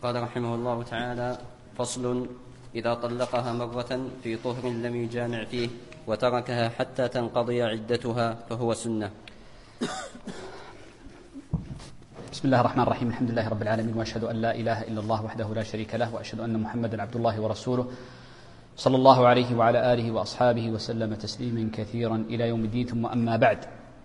قال رحمه الله تعالى: فصل: إذا طلقها مرة في طهر لم يجامع فيه وتركها حتى تنقضي عدتها فهو سنة. بسم الله الرحمن الرحيم. الحمد لله رب العالمين، وأشهد أن لا إله إلا الله وحده لا شريك له، وأشهد أن محمدا عبد الله ورسوله صلى الله عليه وعلى آله وأصحابه وسلم تسليما كثيرا إلى يوم الدين. ثم أما بعد،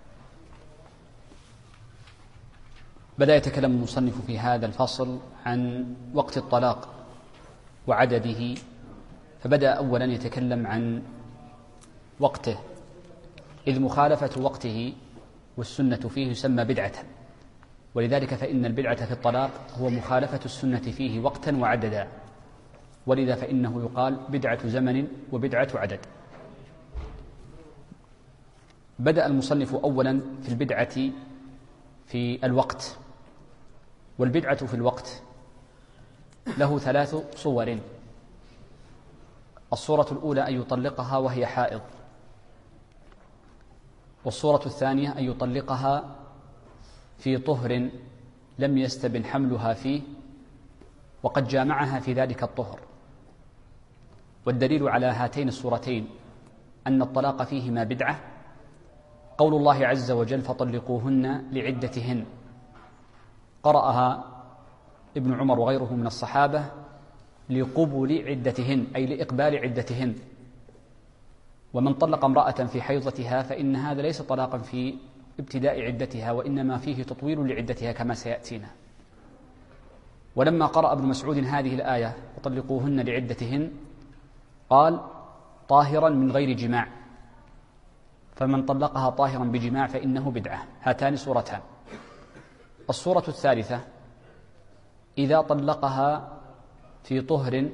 بدأ يتكلم المصنف في هذا الفصل عن وقت الطلاق وعدده، فبدأ أولا يتكلم عن وقته، إذ مخالفة وقته والسنة فيه يسمى بدعة، ولذلك فإن البدعة في الطلاق هو مخالفة السنة فيه وقتا وعددا، ولذا فإنه يقال بدعة زمن وبدعة عدد. بدأ المصنف أولا في البدعة في الوقت، والبدعة في الوقت له 3 صور. الصورة الأولى أن يطلقها وهي حائض، والصورة الثانية أن يطلقها في طهر لم يستبن حملها فيه وقد جامعها في ذلك الطهر. والدليل على هاتين الصورتين أن الطلاق فيهما بدعة قول الله عز وجل: فطلقوهن لعدتهن. قرأها ابن عمر وغيره من الصحابة لقبل عدتهن، أي لإقبال عدتهن. ومن طلق امرأة في حيضتها فإن هذا ليس طلاقا في ابتداء عدتها، وإنما فيه تطويل لعدتها كما سيأتينا. ولما قرأ ابن مسعود هذه الآية: وطلقوهن لعدتهن، قال: طاهرا من غير جماع، فمن طلقها طاهرا بجماع فإنه بدعة. هاتان صورتان. الصورة الثالثة: إذا طلقها في طهر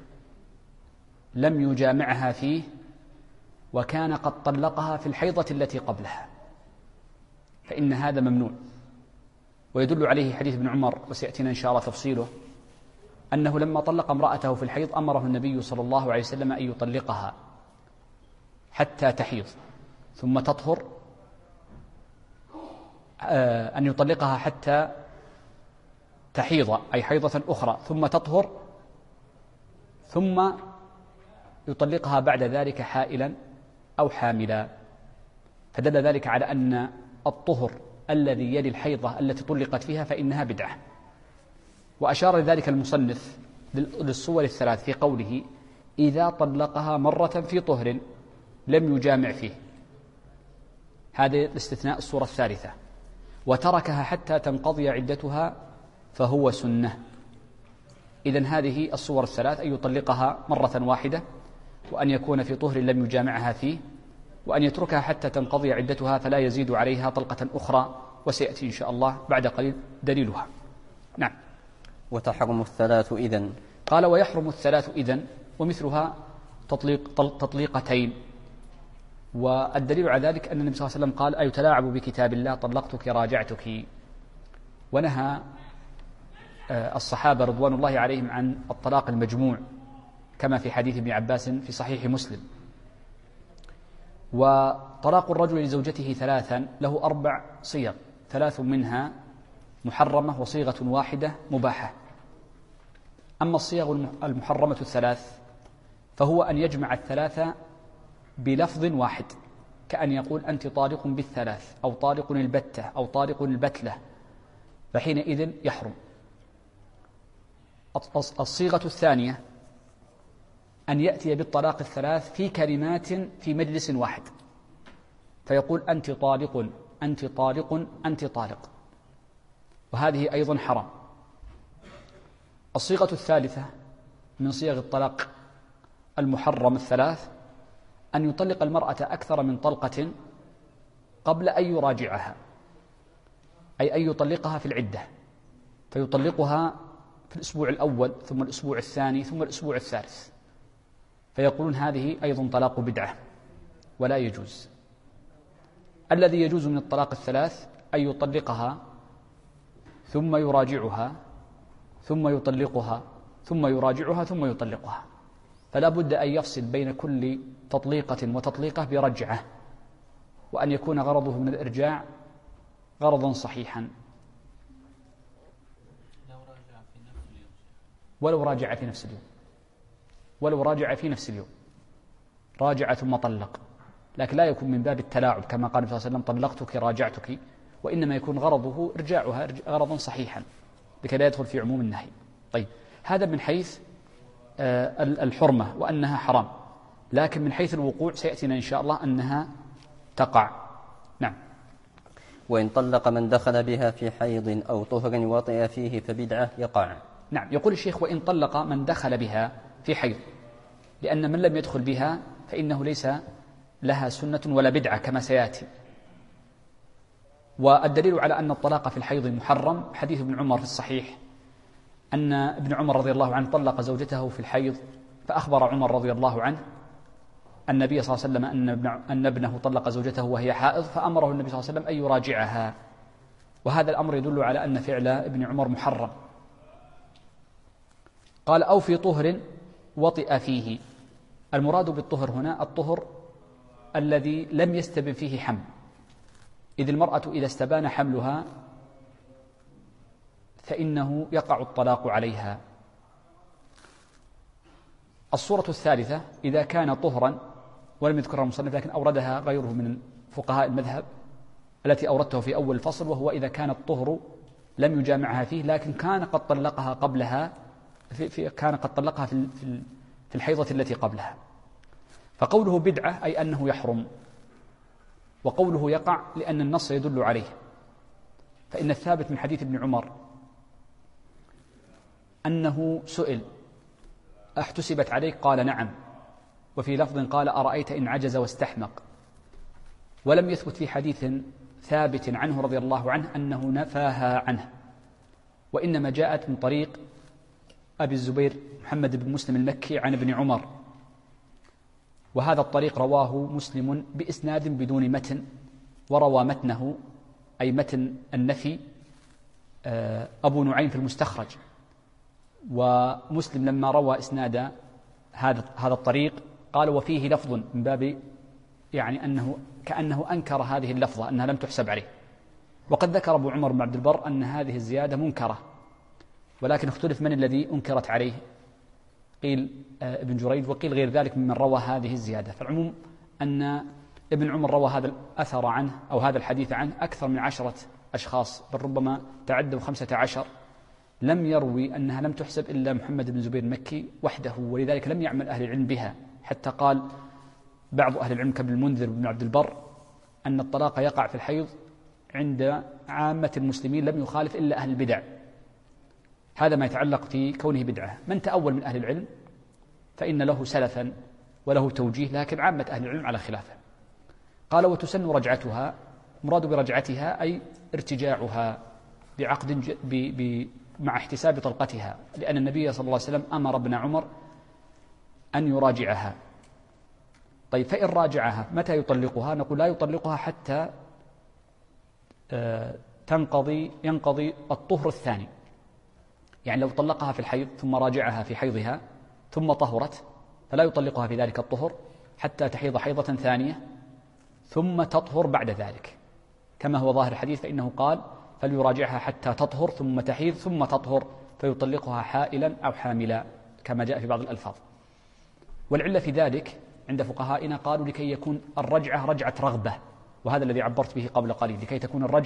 لم يجامعها فيه وكان قد طلقها في الحيضة التي قبلها، فإن هذا ممنوع. ويدل عليه حديث ابن عمر، وسيأتينا إن شاء الله تفصيله، أنه لما طلق امرأته في الحيض أمره النبي صلى الله عليه وسلم أن يطلقها حتى تحيض ثم تطهر، أن يطلقها حتى تحيض أي حيضة أخرى ثم تطهر، ثم يطلقها بعد ذلك حائلا أو حاملا. فدل ذلك على أن الطهر الذي يلي الحيضة التي طلقت فيها فإنها بدعة. وأشار لذلك المصنف للصور الثلاث في قوله: إذا طلقها مرة في طهر لم يجامع فيه، هذا الاستثناء الصورة الثالثة. وتركها حتى تنقضي عدتها فهو سنة. إذن هذه الصور الثلاث: أن يطلقها مرة واحدة، وأن يكون في طهر لم يجامعها فيه، وأن يتركها حتى تنقضي عدتها فلا يزيد عليها طلقة أخرى، وسيأتي إن شاء الله بعد قليل دليلها. نعم. وتحرم الثلاث إذن. قال: ويحرم الثلاث إذن، ومثلها تطليقتين. والدليل على ذلك أن النبي صلى الله عليه وسلم قال: أيتلاعب بكتاب الله طلقتك راجعتك. ونهى الصحابة رضوان الله عليهم عن الطلاق المجموع كما في حديث ابن عباس في صحيح مسلم. وطلاق الرجل لزوجته 3 له 4 صيغ، 3 منها محرمة وصيغة واحدة مباحة. أما الصيغ المحرمة 3 فهو أن يجمع 3 بلفظ واحد، كأن يقول: أنت طالق بال3، أو طالق البتة، أو طالق البتلة، فحينئذ يحرم. الصيغة الثانية أن يأتي بالطلاق 3 في كلمات في مجلس واحد، فيقول: أنت طالق، أنت طالق، أنت طالق، وهذه أيضا حرام. الصيغة الثالثة من صيغ الطلاق المحرم 3 أن يطلق المرأة أكثر من طلقة قبل أن يراجعها، أي أن يطلقها في العدة، فيطلقها في الأسبوع الأول ثم الأسبوع الثاني ثم الأسبوع الثالث، فيقولون هذه أيضا طلاق بدعة ولا يجوز. الذي يجوز من الطلاق 3 أن يطلقها ثم يراجعها ثم يطلقها ثم يراجعها ثم يطلقها، فلا بد أن يفصل بين كل تطليقة وتطليقة برجعة، وأن يكون غرضه من الإرجاع غرضا صحيحا. ولو راجع في نفس اليوم، ولو راجع في نفس اليوم، راجع ثم طلق، لكن لا يكون من باب التلاعب كما قال النبي صلى الله عليه وسلم طلقتك راجعتك، وإنما يكون غرضه إرجاعها غرضا صحيحا لكي لا يدخل في عموم النهي. طيب، هذا من حيث الحرمة وأنها حرام، لكن من حيث الوقوع سيأتينا إن شاء الله أنها تقع. نعم. وإن طلق من دخل بها في حيض أو طهر وطئ فيه فبدعة يقع. نعم، يقول الشيخ وإن طلق من دخل بها في حيض، لأن من لم يدخل بها فإنه ليس لها سنة ولا بدعة كما سيأتي. والدليل على أن الطلاق في الحيض محرم حديث ابن عمر في الصحيح أن ابن عمر رضي الله عنه طلق زوجته في الحيض، فأخبر عمر رضي الله عنه النبي صلى الله عليه وسلم أن ابنه طلق زوجته وهي حائض، فأمره النبي صلى الله عليه وسلم أن يراجعها، وهذا الأمر يدل على أن فعل ابن عمر محرم. قال أو في طهر وطئ فيه، المراد بالطهر هنا الطهر الذي لم يستبن فيه حمل، إذ المرأة إذا استبان حملها فإنه يقع الطلاق عليها. الصورة الثالثة إذا كان طهرا ولم يذكرها المصنف لكن أوردها غيره من فقهاء المذهب التي أوردته في أول الفصل، وهو إذا كان الطهر لم يجامعها فيه لكن كان قد طلقها قبلها كان قد طلقها في الحيضة التي قبلها، فقوله بدعة أي أنه يحرم، وقوله يقع لأن النص يدل عليه. فإن الثابت من حديث ابن عمر أنه سئل احتسبت عليك؟ قال نعم، وفي لفظ قال أرأيت إن عجز واستحمق، ولم يثبت في حديث ثابت عنه رضي الله عنه أنه نفاها عنه، وإنما جاءت من طريق أبي الزبير محمد بن مسلم المكي عن ابن عمر، وهذا الطريق رواه مسلم بإسناد بدون متن، وروى متنه أي متن النفي أبو نعيم في المستخرج، ومسلم لما روى إسناد هذا الطريق قال وفيه لفظ من باب يعني أنه كأنه أنكر هذه اللفظة أنها لم تحسب عليه، وقد ذكر أبو عمر بن عبد البر أن هذه الزيادة منكرة، ولكن اختلف من الذي أنكرت عليه، قيل ابن جريج وقيل غير ذلك ممن روى هذه الزيادة. فالعموم أن ابن عمر روى هذا الأثر عنه أو هذا الحديث عنه أكثر من 10 أشخاص، بل ربما تعدوا 15 لم يروي أنها لم تحسب إلا محمد بن زبير المكي وحده، ولذلك لم يعمل أهل العلم بها، حتى قال بعض أهل العلم كابن المنذر بن عبد البر أن الطلاق يقع في الحيض عند عامة المسلمين لم يخالف إلا أهل البدع. هذا ما يتعلق في كونه بدعة. من تأول من أهل العلم فإن له سلفا وله توجيه، لكن عامة أهل العلم على خلافه. قال وتسن رجعتها، مراد برجعتها أي ارتجاعها بعقد مع احتساب طلقتها، لأن النبي صلى الله عليه وسلم أمر ابن عمر أن يراجعها. طيب، فإن راجعها متى يطلقها؟ نقول لا يطلقها حتى ينقضي الطهر الثاني، يعني لو طلقها في الحيض ثم راجعها في حيضها ثم طهرت فلا يطلقها في ذلك الطهر حتى تحيض حيضة ثانية ثم تطهر بعد ذلك، كما هو ظاهر الحديث، فإنه قال فليراجعها حتى تطهر ثم تحيض ثم تطهر فيطلقها حائلا أو حاملا كما جاء في بعض الألفاظ. والعلة في ذلك عند فقهائنا قالوا لكي يكون الرجعة رجعة رغبة، وهذا الذي عبرت به قبل قليل، لكي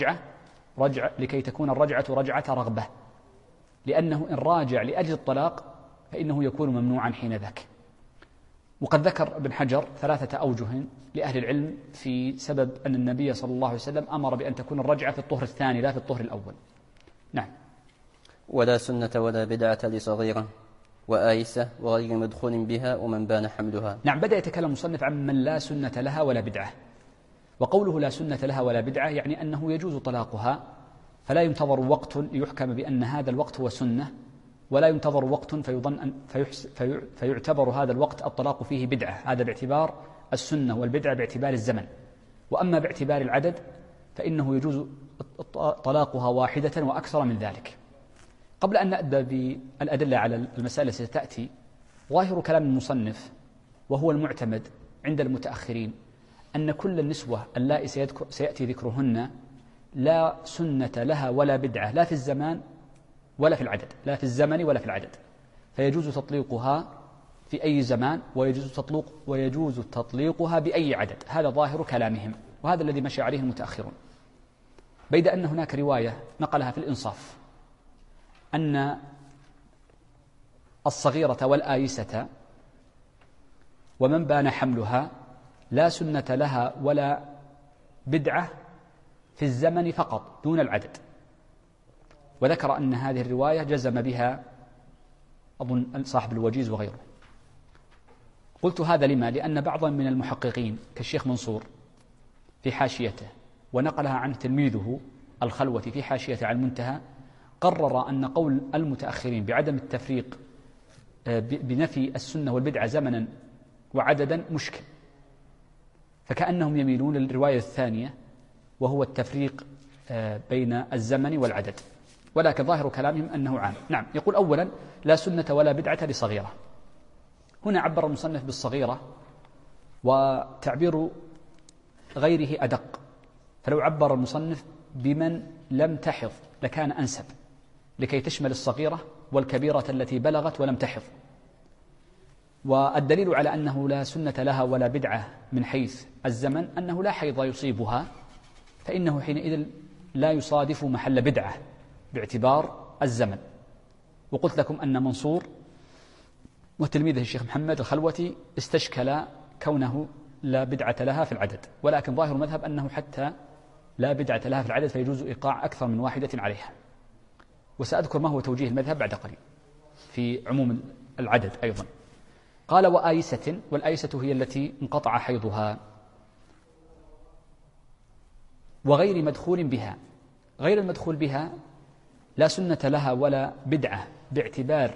تكون الرجعة رجعة رغبة، لأنه إن راجع لأجل الطلاق فإنه يكون ممنوعا حينذاك. وقد ذكر ابن حجر 3 أوجه لأهل العلم في سبب أن النبي صلى الله عليه وسلم أمر بأن تكون الرجعة في الطهر الثاني لا في الطهر الأول. نعم. ولا سنة ولا بدعة لصغيرة وآيسة وغير مدخول بها ومن بان حملها. نعم، بدأ يتكلم المصنف عن من لا سنة لها ولا بدعة، وقوله لا سنة لها ولا بدعة يعني أنه يجوز طلاقها، فلا ينتظر وقت ليحكم بأن هذا الوقت هو سنة، ولا ينتظر وقت فيعتبر هذا الوقت الطلاق فيه بدعة، هذا باعتبار السنة، والبدعة باعتبار الزمن. وأما باعتبار العدد فإنه يجوز طلاقها واحدة وأكثر من ذلك. قبل أن نبدأ بالأدلة على المسألة ستأتي، ظاهر كلام المصنف وهو المعتمد عند المتأخرين أن كل النسوة اللائي سيأتي ذكرهن لا سنة لها ولا بدعة، لا في الزمان ولا في العدد، لا في الزمن ولا في العدد، فيجوز تطليقها في أي زمان، ويجوز تطليقها بأي عدد. هذا ظاهر كلامهم، وهذا الذي مشى عليه المتأخرون. بيد أن هناك رواية نقلها في الإنصاف أن الصغيرة والآيسة ومن بان حملها لا سنة لها ولا بدعة في الزمن فقط دون العدد. وذكر أن هذه الرواية جزم بها أظن صاحب الوجيز وغيره. قلت هذا لما؟ لأن بعضا من المحققين كالشيخ منصور في حاشيته، ونقلها عنه تلميذه الخلوتي في حاشيته على المنتهى، قرر أن قول المتأخرين بعدم التفريق بنفي السنة والبدعة زمنا وعددا مشكل، فكأنهم يميلون للرواية الثانية وهو التفريق بين الزمن والعدد، ولكن ظاهر كلامهم أنه عام. نعم، يقول أولا لا سنة ولا بدعة لصغيرة. هنا عبر المصنف بالصغيرة، وتعبير غيره أدق، فلو عبر المصنف بمن لم تحض لكان أنسب، لكي تشمل الصغيرة والكبيرة التي بلغت ولم تحض. والدليل على أنه لا سنة لها ولا بدعة من حيث الزمن أنه لا حيض يصيبها، فإنه حينئذ لا يصادف محل بدعة باعتبار الزمن. وقلت لكم أن منصور وتلميذه الشيخ محمد الخلوتي استشكل كونه لا بدعة لها في العدد، ولكن ظاهر المذهب أنه حتى لا بدعة لها في العدد فيجوز إيقاع أكثر من واحدة عليها. وسأذكر ما هو توجيه المذهب بعد قليل في عموم العدد أيضا. قال وآيسة، والآيسة هي التي انقطع حيضها، وغير مدخول بها. غير المدخول بها لا سنة لها ولا بدعة باعتبار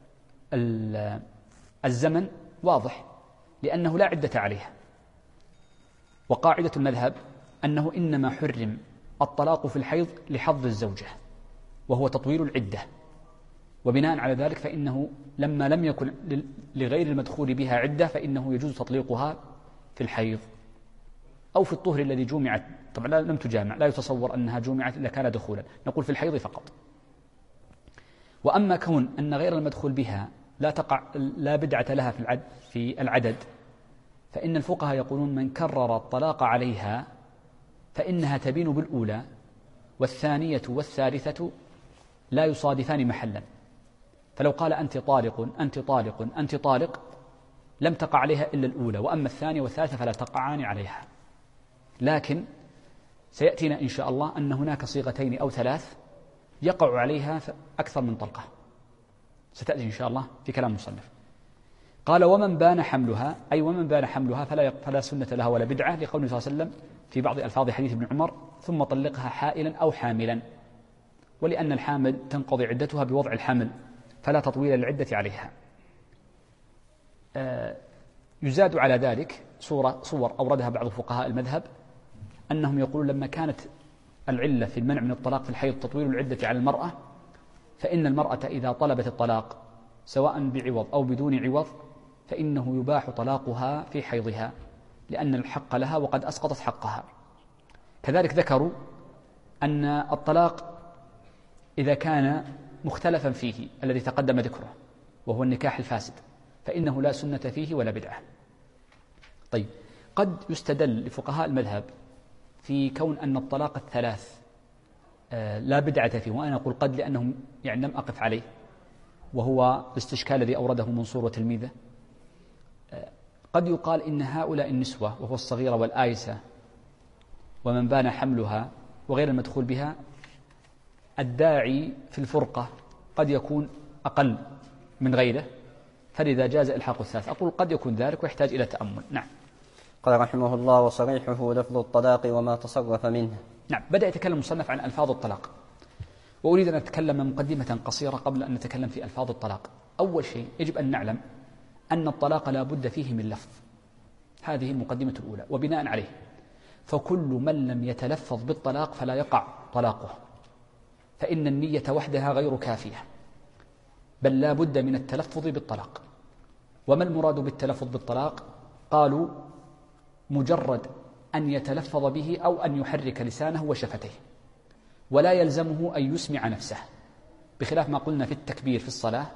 الزمن، واضح، لأنه لا عدة عليها. وقاعدة المذهب أنه إنما حرم الطلاق في الحيض لحظ الزوجة وهو تطويل العدة، وبناء على ذلك فإنه لما لم يكن لغير المدخول بها عدة فإنه يجوز تطليقها في الحيض أو في الطهر الذي جمعت. طبعا لم تجامع، لا يتصور أنها جمعت إلا كان دخولا، نقول في الحيض فقط. وأما كون أن غير المدخول بها لا بدعة لها في العدد، فإن الفقهاء يقولون من كرر الطلاق عليها فإنها تبين بالأولى، والثانية والثالثة لا يصادفان محلا. فلو قال أنت طالق أنت طالق أنت طالق لم تقع عليها إلا الأولى، وأما الثانية والثالثة فلا تقعان عليها. لكن سيأتينا إن شاء الله أن هناك صيغتين أو ثلاث يقع عليها أكثر من طلقة، ستأتي إن شاء الله في كلام المصنف. قال ومن بان حملها، أي ومن بان حملها فلا سنة لها ولا بدعة، لقوله صلى الله عليه وسلم في بعض ألفاظ حديث ابن عمر ثم طلقها حائلا أو حاملا، ولأن الحامل تنقضي عدتها بوضع الحمل فلا تطويل العدة عليها. يزاد على ذلك صور أوردها بعض فقهاء المذهب أنهم يقولون لما كانت العلة في المنع من الطلاق في الحيض تطويل العدة على المرأة، فإن المرأة إذا طلبت الطلاق سواء بعوض أو بدون عوض فإنه يباح طلاقها في حيضها لأن الحق لها وقد أسقطت حقها. كذلك ذكروا أن الطلاق إذا كان مختلفا فيه الذي تقدم ذكره وهو النكاح الفاسد فإنه لا سنة فيه ولا بدعة. طيب، قد يستدل لفقهاء المذهب في كون أن الطلاق الثلاث لا بدعة فيه، وأنا أقول قد لأنهم يعني لم أقف عليه، وهو الاستشكال الذي أورده منصور وتلميذه. قد يقال إن هؤلاء النسوة وهو الصغيرة والآيسة ومن بان حملها وغير المدخول بها الداعي في الفرقة قد يكون أقل من غيره، فلذا جاز إلحاق الثلاث. أقول قد يكون ذلك ويحتاج إلى تأمل. نعم. قال رحمه الله وصريحه لفظ الطلاق وما تصرف منه. نعم، بدأ يتكلم المصنف عن ألفاظ الطلاق، وأريد أن أتكلم من مقدمة قصيرة قبل أن نتكلم في ألفاظ الطلاق. أول شيء يجب أن نعلم أن الطلاق لا بد فيه من لفظ، هذه المقدمة الأولى، وبناء عليه فكل من لم يتلفظ بالطلاق فلا يقع طلاقه، فإن النية وحدها غير كافية، بل لا بد من التلفظ بالطلاق. وما المراد بالتلفظ بالطلاق؟ قالوا مجرد أن يتلفظ به أو أن يحرك لسانه وشفتيه، ولا يلزمه أن يسمع نفسه، بخلاف ما قلنا في التكبير في الصلاة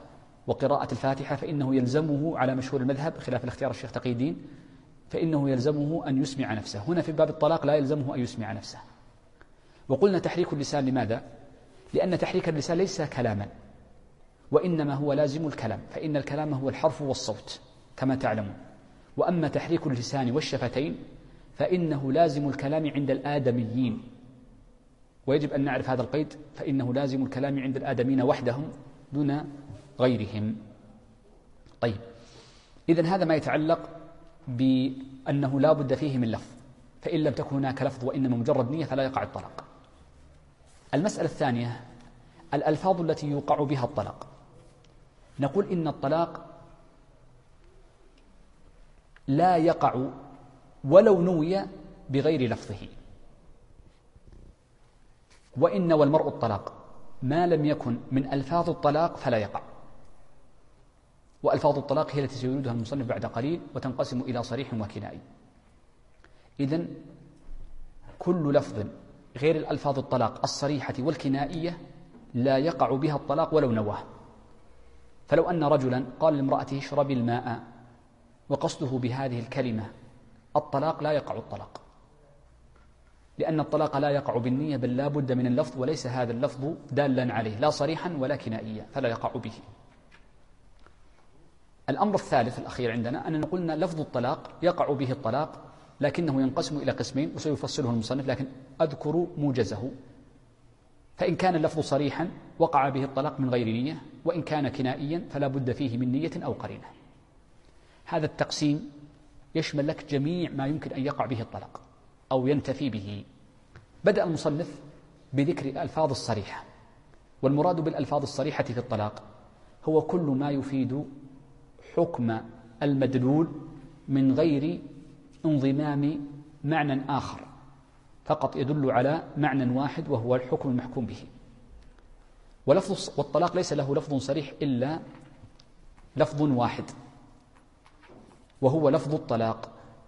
وقراءة الفاتحة فإنه يلزمه على مشهور المذهب خلاف الاختيار الشيخ تقي الدين، فإنه يلزمه أن يسمع نفسه. هنا في باب الطلاق لا يلزمه أن يسمع نفسه. وقلنا تحريك اللسان لماذا؟ لأن تحريك اللسان ليس كلاما، وإنما هو لازم الكلام، فإن الكلام هو الحرف والصوت كما تعلمون. وأما تحريك اللسان والشفتين فإنه لازم الكلام عند الآدميين، ويجب أن نعرف هذا القيد، فإنه لازم الكلام عند الآدميين وحدهم دون غيرهم. طيب، إذن هذا ما يتعلق بأنه لا بد فيه من لفظ، فإن لم تكن هناك لفظ وإنما مجرد نية فلا يقع الطلاق. المسألة الثانية الألفاظ التي يوقع بها الطلاق. نقول إن الطلاق لا يقع ولو نوي بغير لفظه، وإن نوى المرء الطلاق ما لم يكن من ألفاظ الطلاق فلا يقع. وألفاظ الطلاق هي التي سيريدها المصنف بعد قليل، وتنقسم إلى صريح وكنائي. إذن كل لفظ غير الألفاظ الطلاق الصريحة والكنائية لا يقع بها الطلاق ولو نواه. فلو أن رجلا قال لامرأته اشربي الماء وقصده بهذه الكلمة الطلاق، لا يقع الطلاق، لأن الطلاق لا يقع بالنية، بل لا بد من اللفظ، وليس هذا اللفظ دالا عليه لا صريحا ولا كنائيا، فلا يقع به. الأمر الثالث الأخير عندنا أننا قلنا لفظ الطلاق يقع به الطلاق، لكنه ينقسم إلى قسمين وسيفصله المصنف، لكن أذكر موجزه. فإن كان اللفظ صريحا وقع به الطلاق من غير نية، وإن كان كنائيا فلا بد فيه من نية أو قرينة. هذا التقسيم يشمل لك جميع ما يمكن أن يقع به الطلاق أو ينتفي به. بدأ المصنف بذكر الألفاظ الصريحة، والمراد بالألفاظ الصريحة في الطلاق هو كل ما يفيد حكم المدلول من غير انضمام معنى آخر، فقط يدل على معنى واحد وهو الحكم المحكوم به. والطلاق ليس له لفظ صريح إلا لفظ واحد، وهو لفظ الطلاق.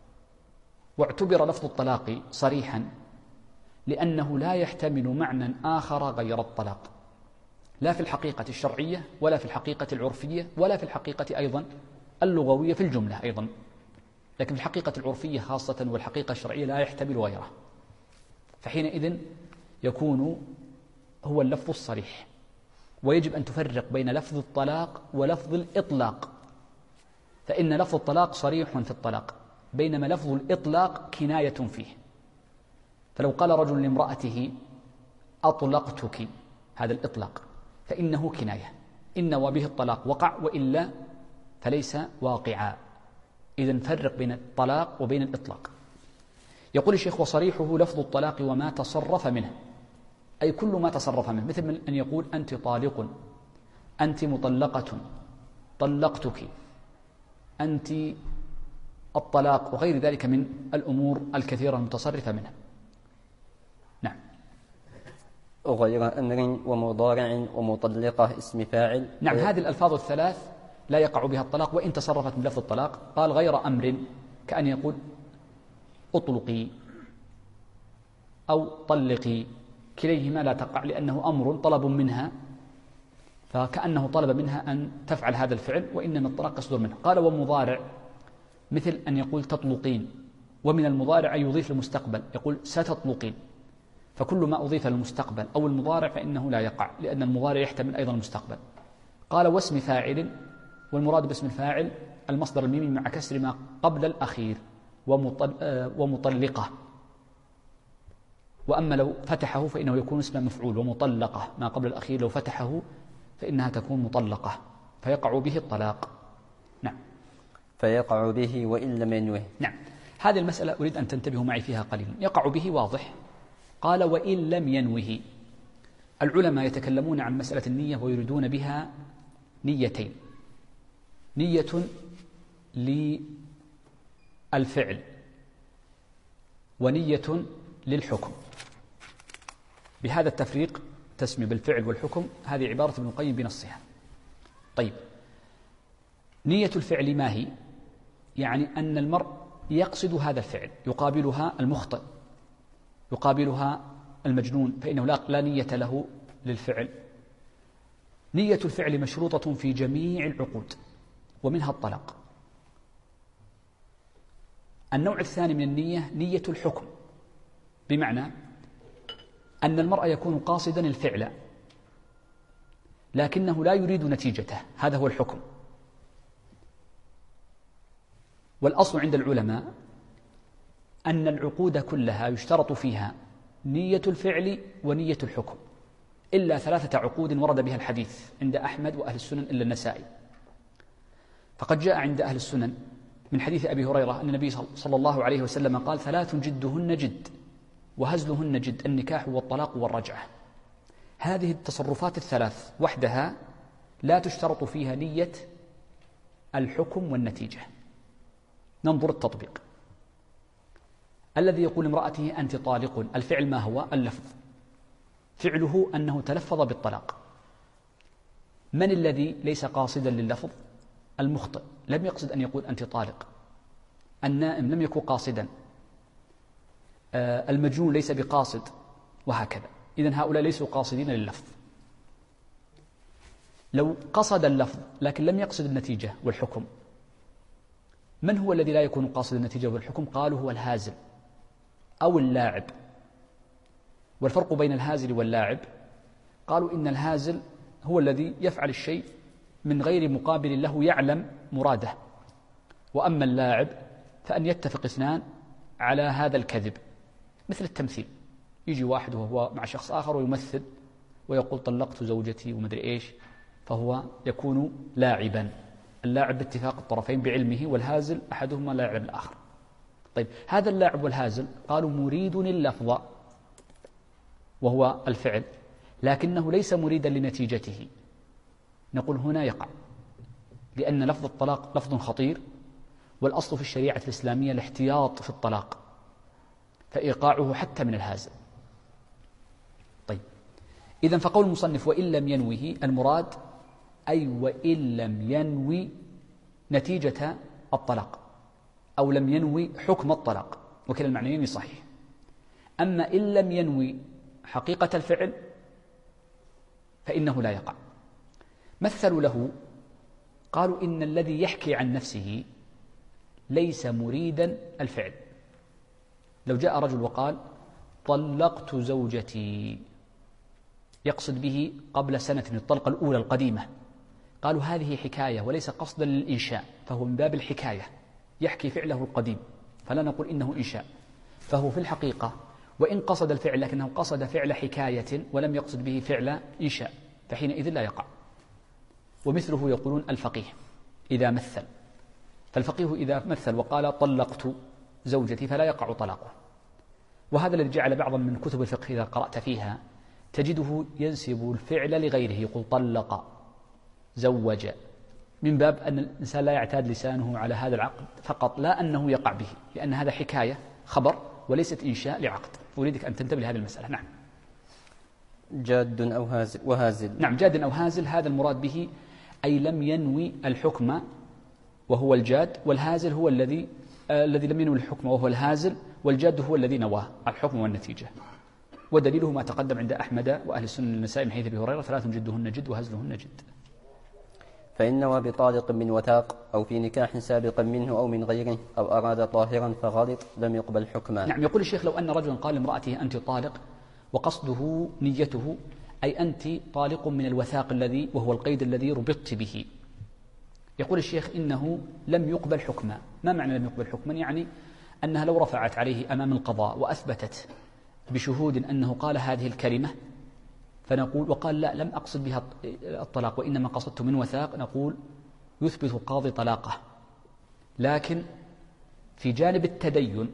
واعتبر لفظ الطلاق صريحا لأنه لا يحتمل معنى آخر غير الطلاق، لا في الحقيقة الشرعية ولا في الحقيقة العرفية ولا في الحقيقة أيضا اللغوية في الجملة أيضا، لكن في الحقيقة العرفية خاصة والحقيقة الشرعية لا يحتمل غيره. فحينئذ يكون هو اللفظ الصريح. ويجب أن تفرق بين لفظ الطلاق ولفظ الإطلاق، فإن لفظ الطلاق صريح في الطلاق، بينما لفظ الإطلاق كناية فيه. فلو قال رجل لامرأته أطلقتك، هذا الإطلاق فإنه كناية، إن وبه الطلاق وقع وإلا فليس واقعا. إذن فرق بين الطلاق وبين الإطلاق. يقول الشيخ وصريحه لفظ الطلاق وما تصرف منه، أي كل ما تصرف منه، مثل من أن يقول أنت طالق، أنت مطلقة، طلقتك، أنت الطلاق، وغير ذلك من الأمور الكثيرة المتصرفة منها. نعم. غير أمر ومضارع ومطلقة اسم فاعل. نعم، هذه الألفاظ الثلاث لا يقع بها الطلاق وإن تصرفت من لفظ الطلاق. قال غير أمر، كأن يقول أطلقي أو طلقي، كليهما لا تقع لأنه أمر طلب منها، فكأنه طلب منها أن تفعل هذا الفعل، وإنما الطلاق يصدر منه. قال ومضارع، مثل أن يقول تطلقين، ومن المضارع أن يضيف للمستقبل، يقول ستطلقين، فكل ما أضيف للمستقبل أو المضارع فإنه لا يقع، لأن المضارع يحتمل أيضا المستقبل. قال واسم فاعل، والمراد باسم الفاعل المصدر الميمي مع كسر ما قبل الأخير، ومطلقة. وأما لو فتحه فإنه يكون اسم مفعول، ومطلقة ما قبل الأخير لو فتحه فإنها تكون مطلقة، فيقع به الطلاق. نعم. فيقع به وإن لم ينوه. نعم، هذه المسألة أريد أن تنتبهوا معي فيها قليلا. يقع به واضح، قال وإن لم ينوه. العلماء يتكلمون عن مسألة النية ويريدون بها نيتين: نية للفعل ونية للحكم. بهذا التفريق تسمي بالفعل والحكم، هذه عبارة ابن القيم بنصها. طيب، نية الفعل ما هي؟ يعني أن المرء يقصد هذا الفعل، يقابلها المخطئ، يقابلها المجنون، فإنه لا نية له للفعل. نية الفعل مشروطة في جميع العقود ومنها الطلاق. النوع الثاني من النية نية الحكم، بمعنى أن المرء يكون قاصدا الفعل لكنه لا يريد نتيجته، هذا هو الحكم. والأصل عند العلماء أن العقود كلها يشترط فيها نية الفعل ونية الحكم، إلا 3 عقود ورد بها الحديث عند أحمد وأهل السنن إلا النسائي. فقد جاء عند أهل السنن من حديث أبي هريرة أن النبي صلى الله عليه وسلم قال: 3 جدهن جد وهزلهن جد، النكاح والطلاق والرجعة. هذه التصرفات الثلاث وحدها لا تشترط فيها نية الحكم والنتيجة. ننظر التطبيق. الذي يقول امرأته أنت طالق، الفعل ما هو؟ اللفظ. فعله أنه تلفظ بالطلاق. من الذي ليس قاصدا لللفظ؟ المخطئ، لم يقصد أن يقول أنت طالق. النائم لم يكن قاصدا. المجنون ليس بقاصد، وهكذا. إذن هؤلاء ليسوا قاصدين لللفظ. لو قصد اللفظ لكن لم يقصد النتيجة والحكم، من هو الذي لا يكون قاصد النتيجة والحكم؟ قالوا هو الهازل أو اللاعب. والفرق بين الهازل واللاعب، قالوا إن الهازل هو الذي يفعل الشيء من غير مقابل له يعلم مراده، وأما اللاعب فأن يتفق 2 على هذا الكذب، مثل التمثيل. يجي واحد وهو مع شخص آخر ويمثل ويقول طلقت زوجتي ومدري إيش، فهو يكون لاعبا. اللاعب باتفاق الطرفين بعلمه، والهازل أحدهما لا يعلم الآخر. طيب، هذا اللاعب والهازل قالوا مريد اللفظ وهو الفعل، لكنه ليس مريدا لنتيجته. نقول هنا يقع، لأن لفظ الطلاق لفظ خطير، والأصل في الشريعة الإسلامية الاحتياط في الطلاق، فإيقاعه حتى من الهازل. طيب، إذن فقول المصنف وإن لم ينوه، المراد أي وإن لم ينوي نتيجة الطلاق أو لم ينوي حكم الطلاق، وكلا المعنيين صحيح. أما إن لم ينوي حقيقة الفعل فإنه لا يقع. مثلوا له، قالوا إن الذي يحكي عن نفسه ليس مريدا الفعل. لو جاء رجل وقال طلقت زوجتي، يقصد به قبل سنة الطلقة الأولى القديمة، قالوا هذه حكاية وليس قصدا للإنشاء، فهو من باب الحكاية، يحكي فعله القديم، فلا نقول إنه إنشاء. فهو في الحقيقة وإن قصد الفعل لكنه قصد فعل حكاية ولم يقصد به فعل إنشاء، فحينئذ لا يقع. ومثله يقولون الفقيه إذا مثل، فالفقيه إذا مثل وقال طلقت زوجتي فلا يقع طلاقه. وهذا الذي جعل بعضا من كتب الفقه إذا قرأت فيها تجده ينسب الفعل لغيره، يقول طلق زوج، من باب أن الإنسان لا يعتاد لسانه على هذا العقد فقط، لا أنه يقع به، لأن هذا حكاية خبر وليست إنشاء لعقد. أريدك أن تنتبه لهذه المسألة. نعم. جاد أو هازل وهازل. نعم، جاد أو هازل، هذا المراد به أي لم ينوي الحكم وهو الجاد، والهازل هو الذي لم ينوي الحكم وهو الهازل، والجاد هو الذي نواه الحكم والنتيجة. ودليله ما تقدم عند أحمد وأهل السنن النسائي من حديث أبي هريرة 3 جدهن جد وهزلهن جد. فإن نوى بطالق من وثاق أو في نكاح سابق منه أو من غيره أو أراد طاهرا فغلط لم يقبل حكما. نعم، يقول الشيخ لو أن رجلا قال لامرأته أنت طالق، وقصده نيته أي أنت طالق من الوثاق الذي وهو القيد الذي ربطت به، يقول الشيخ إنه لم يقبل حكما. ما معنى لم يقبل حكما؟ يعني أنها لو رفعت عليه أمام القضاء وأثبتت بشهود أنه قال هذه الكلمة فنقول وقال لا لم أقصد بها الطلاق وإنما قصدت من وثاق، نقول يثبت القاضي طلاقه. لكن في جانب التدين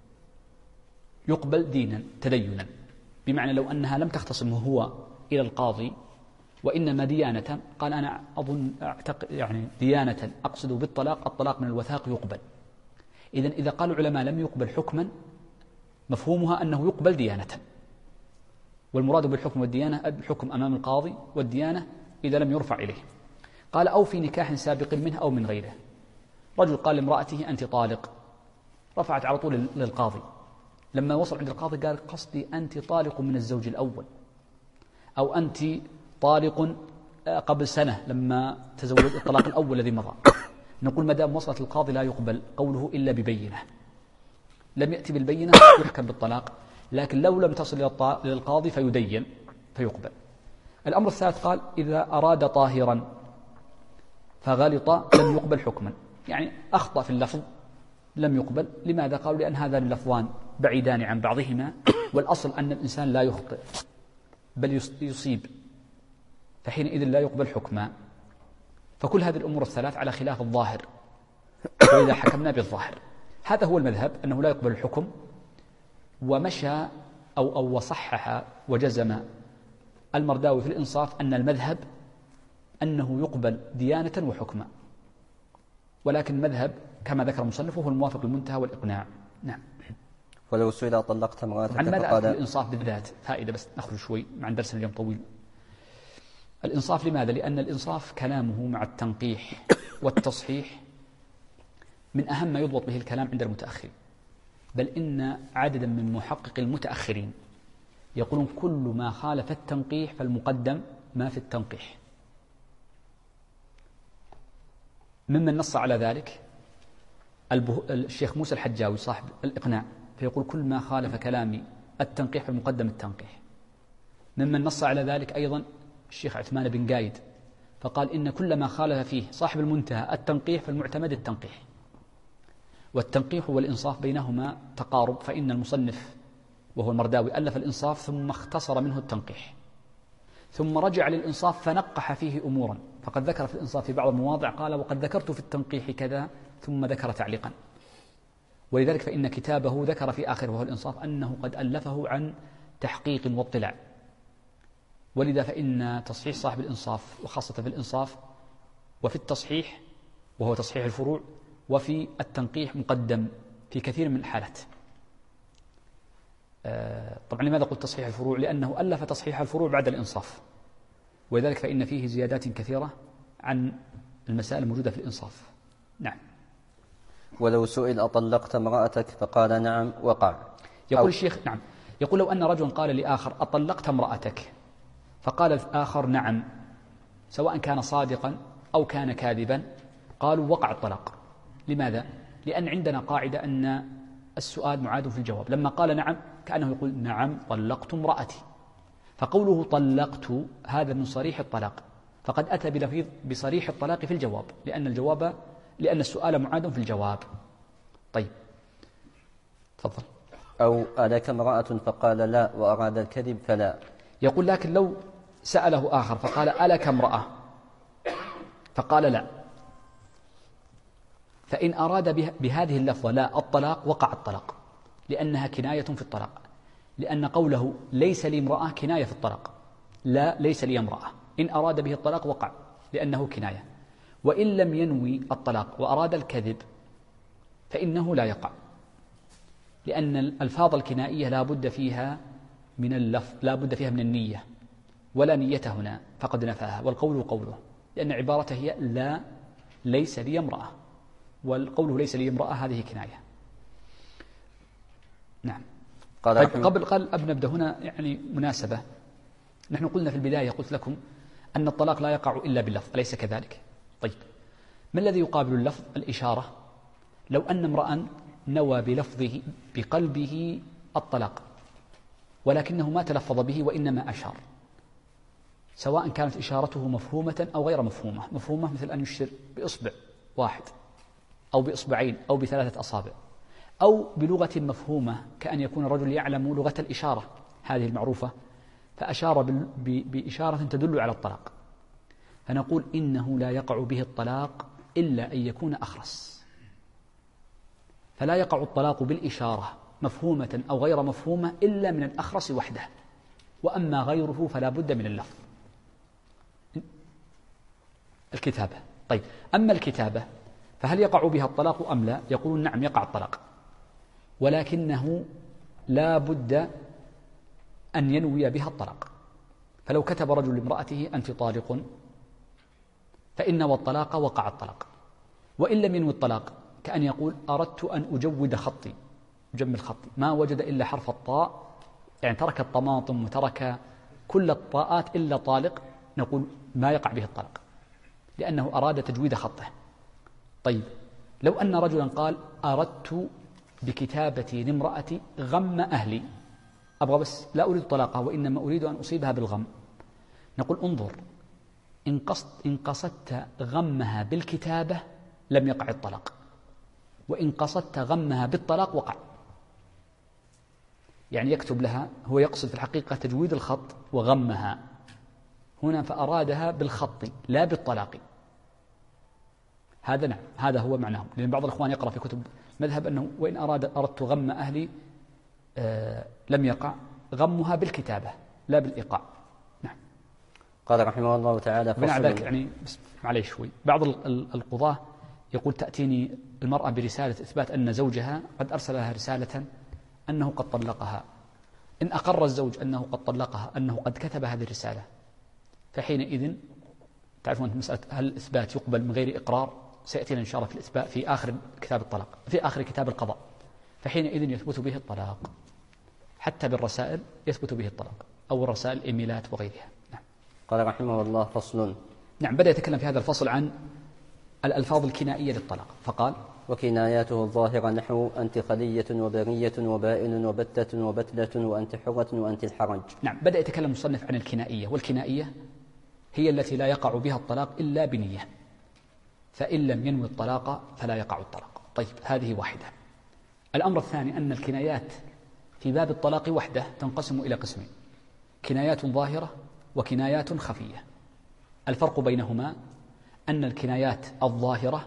يقبل دينا تدينا، بمعنى لو أنها لم تختصمه هو إلى القاضي وإنما ديانة، قال أنا أظن يعني ديانة أقصد بالطلاق الطلاق من الوثاق يقبل. إذن إذا قال العلماء لم يقبل حكما مفهومها أنه يقبل ديانة، والمراد بالحكم والديانة الحكم أمام القاضي والديانة إذا لم يرفع إليه. قال أو في نكاح سابق منه أو من غيره، رجل قال لامرأته أنت طالق، رفعت على طول للقاضي، لما وصل عند القاضي قال قصدي أنت طالق من الزوج الأول، أو أنت طالق قبل سنة لما تزوج الطلاق الأول الذي مضى، نقول ما دام وصلت القاضي لا يقبل قوله إلا ببينة، لم يأتي بالبينة يحكم بالطلاق، لكن لو لم تصل للقاضي فيدين فيقبل. الأمر الثالث قال إذا أراد طاهرا فغلط لم يقبل حكما، يعني أخطأ في اللفظ لم يقبل. لماذا؟ قالوا لأن هذان اللفظان بعيدان عن بعضهما، والأصل أن الإنسان لا يخطئ بل يصيب، فحينئذ لا يقبل حكما. فكل هذه الأمور الثلاث على خلاف الظاهر، وإذا حكمنا بالظاهر هذا هو المذهب أنه لا يقبل الحكم. ومشى أو وصحح وجزم المرداوي في الإنصاف أن المذهب أنه يقبل ديانة وحكما، ولكن المذهب كما ذكر المصنف هو الموافق للمنتهى والإقناع. نعم. ولو سئل طلقت امرأتك عن ماذا فقال الإنصاف بالذات فائدة، بس نخرج شوي مع درس اليوم طويل. الإنصاف لماذا؟ لأن الإنصاف كلامه مع التنقيح والتصحيح من أهم ما يضبط به الكلام عند المتأخرين، بل إن عددا من محقق المتأخرين يقولون كل ما خالف التنقيح فالمقدم ما في التنقيح. ممن نص على ذلك الشيخ موسى الحجاوي صاحب الإقناع، فيقول كل ما خالف كلامي التنقيح فالمقدم التنقيح. ممن نص على ذلك أيضا الشيخ عثمان بن قايد، فقال إن كل ما خالف فيه صاحب المنتهى التنقيح فالمعتمد التنقيح. والتنقيح والإنصاف بينهما تقارب، فإن المصنف وهو المرداوي ألف الإنصاف ثم اختصر منه التنقيح، ثم رجع للإنصاف فنقح فيه أمورا، فقد ذكر في الإنصاف في بعض المواضع قال وقد ذكرت في التنقيح كذا، ثم ذكر تعليقا. ولذلك فإن كتابه ذكر في آخره وهو الإنصاف أنه قد ألفه عن تحقيق واطلاع. ولذا فإن تصحيح صاحب الإنصاف وخاصة في الإنصاف وفي التصحيح وهو تصحيح الفروع وفي التنقيح مقدم في كثير من الحالات. طبعا لماذا قلت تصحيح الفروع؟ لأنه ألف تصحيح الفروع بعد الإنصاف، ولذلك فإن فيه زيادات كثيرة عن المسائل الموجودة في الإنصاف. نعم. ولو سئل أطلقت امرأتك فقال نعم وقع. يقول الشيخ نعم، يقول لو أن رجل قال لآخر أطلقت امرأتك فقال الآخر نعم، سواء كان صادقا أو كان كاذبا، قالوا وقع الطلاق. لماذا؟ لأن عندنا قاعدة أن السؤال معاد في الجواب. لما قال نعم كأنه يقول نعم طلقت امرأتي، فقوله طلقت هذا من صريح الطلاق، فقد أتى بلفظ بصريح الطلاق في الجواب لأن السؤال معاد في الجواب. طيب تفضل. أو ألك امرأة فقال لا وأراد الكذب فلا. يقول لكن لو سأله آخر فقال ألك امرأة فقال لا، فإن أراد بهذه اللفظة لا الطلاق وقع الطلاق، لأنها كناية في الطلاق، لأن قوله ليس لي امرأة كناية في الطلاق، لا ليس لي امرأة، إن أراد به الطلاق وقع لأنه كناية. وإن لم ينوي الطلاق وأراد الكذب فإنه لا يقع، لأن الألفاظ الكنائية لا بد فيها من اللفظ، لا بد فيها من النية، ولا نية هنا فقد نفاها، والقول قوله، لأن عبارته هي لا ليس لي امرأة، والقوله ليس لي امرأة هذه كناية. نعم. طيب قبل أن نبدأ هنا يعني مناسبة، نحن قلنا في البداية قلت لكم أن الطلاق لا يقع إلا باللفظ، أليس كذلك؟ طيب ما الذي يقابل اللفظ؟ الإشارة. لو أن امرأ نوى بلفظه بقلبه الطلاق ولكنه ما تلفظ به وإنما أشار، سواء كانت إشارته مفهومة أو غير مفهومة. مفهومة مثل أن يشير بإصبع واحد أو بإصبعين أو بثلاثة أصابع، أو بلغة مفهومة كأن يكون الرجل يعلم لغة الإشارة هذه المعروفة فأشار بإشارة تدل على الطلاق، فنقول إنه لا يقع به الطلاق إلا أن يكون أخرس. فلا يقع الطلاق بالإشارة مفهومة أو غير مفهومة إلا من الأخرس وحده، وأما غيره فلا بد من اللفظ. الكتابة. طيب أما الكتابة فهل يقع بها الطلاق أم لا؟ يقولون نعم يقع الطلاق، ولكنه لا بد أن ينوي بها الطلاق. فلو كتب رجل لامرأته أنت طالق فإن نوى الطلاق وقع الطلاق. وإن لم ينوي الطلاق كأن يقول أردت أن أجود خطي، أجمل خطي، ما وجد إلا حرف الطاء، يعني ترك الطماطم وترك كل الطاءات إلا طالق، نقول ما يقع به الطلاق لأنه أراد تجويد خطه. طيب لو أن رجلا قال أردت بكتابتي لامرأتي غم أهلي، أبغى بس لا أريد طلاقها وإنما أريد أن أصيبها بالغم، نقول انظر إن قصدت غمها بالكتابة لم يقع الطلاق، وإن قصدت غمها بالطلاق وقع. يعني يكتب لها، هو يقصد في الحقيقة تجويد الخط وغمها هنا، فأرادها بالخط لا بالطلاق. هذا نعم، هذا هو معناه. لأن بعض الإخوان يقرأ في كتب مذهب أنه وإن أردت غم أهلي لم يقع، غمها بالكتابة لا بالإيقاع. نعم. قال رحمه الله تعالى بناء على ذلك يعني معليش شوي، بعض القضاة يقول تأتيني المرأة برسالة إثبات أن زوجها قد أرسل لها رسالة أنه قد طلقها. إن أقر الزوج أنه قد طلقها، أنه قد كتب هذه الرسالة، فحينئذ تعرفون مسألة هل الإثبات يقبل من غير إقرار سيأتينا إن شاء الله في الإثبات في آخر كتاب الطلاق، في آخر كتاب القضاء. فحينئذ يثبت به الطلاق، حتى بالرسائل يثبت به الطلاق، أو الرسائل الإيميلات وغيرها. نعم. قال رحمه الله فصل. نعم، بدأ يتكلم في هذا الفصل عن الألفاظ الكنائية للطلاق، فقال وكناياته الظاهرة نحو أنت خلية وبرية وبائن وبتة وبتلة وأنت حرة وأنت الحرج. نعم، بدأ يتكلم المصنف عن الكنائية، والكنائية هي التي لا يقع بها الطلاق إلا بنية، فإن لم ينوي الطلاق فلا يقع الطلاق. طيب هذه واحدة. الأمر الثاني أن الكنايات في باب الطلاق وحده تنقسم إلى قسمين: كنايات ظاهرة وكنايات خفية. الفرق بينهما أن الكنايات الظاهرة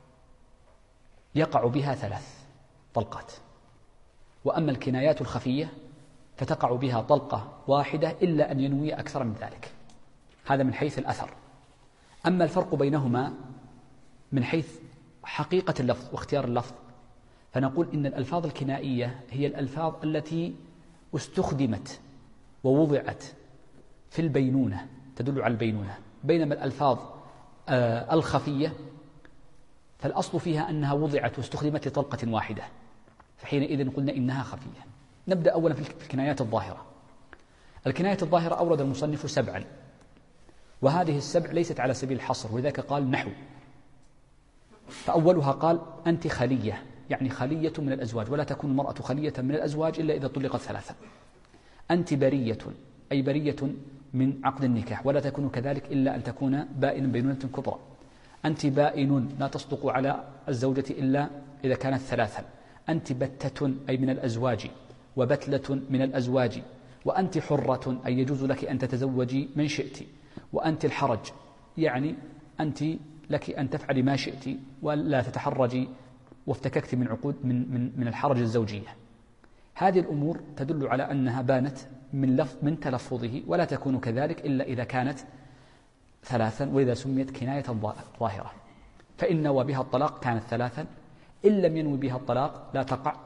يقع بها 3 طلقات، وأما الكنايات الخفية فتقع بها طلقة واحدة إلا أن ينوي أكثر من ذلك. هذا من حيث الأثر. أما الفرق بينهما من حيث حقيقة اللفظ واختيار اللفظ، فنقول إن الألفاظ الكنائية هي الألفاظ التي استخدمت ووضعت في البينونة، تدل على البينونة، بينما الألفاظ الخفية فالأصل فيها أنها وضعت واستخدمت لطلقة واحدة، فحينئذ قلنا إنها خفية. نبدأ أولا في الكنايات الظاهرة. الكنايات الظاهرة أورد المصنف 7، وهذه ال7 ليست على سبيل الحصر، ولذلك قال نحو. فأولها قال أنت خلية، يعني خلية من الأزواج، ولا تكون المرأة خلية من الأزواج إلا إذا طلقت 3. أنت برية، أي برية من عقد النكاح، ولا تكون كذلك إلا أن تكون بائنا بينونة كبرى. أنت بائن، لا تصدق على الزوجة إلا إذا كانت 3. أنت بتة، أي من الأزواج، وبتلة من الأزواج. وأنت حرة، أي يجوز لك أن تتزوجي من شئت. وأنت الحرج، يعني أنت لك أن تفعلي ما شئت ولا تتحرجي وافتككت من عقود من الحرج الزوجية. هذه الأمور تدل على أنها بانت من تلفظه، ولا تكون كذلك إلا إذا كانت 3، وإذا سميت كناية ظاهرة. فإن نوى بها الطلاق كانت 3، إن لم ينوي بها الطلاق لا تقع،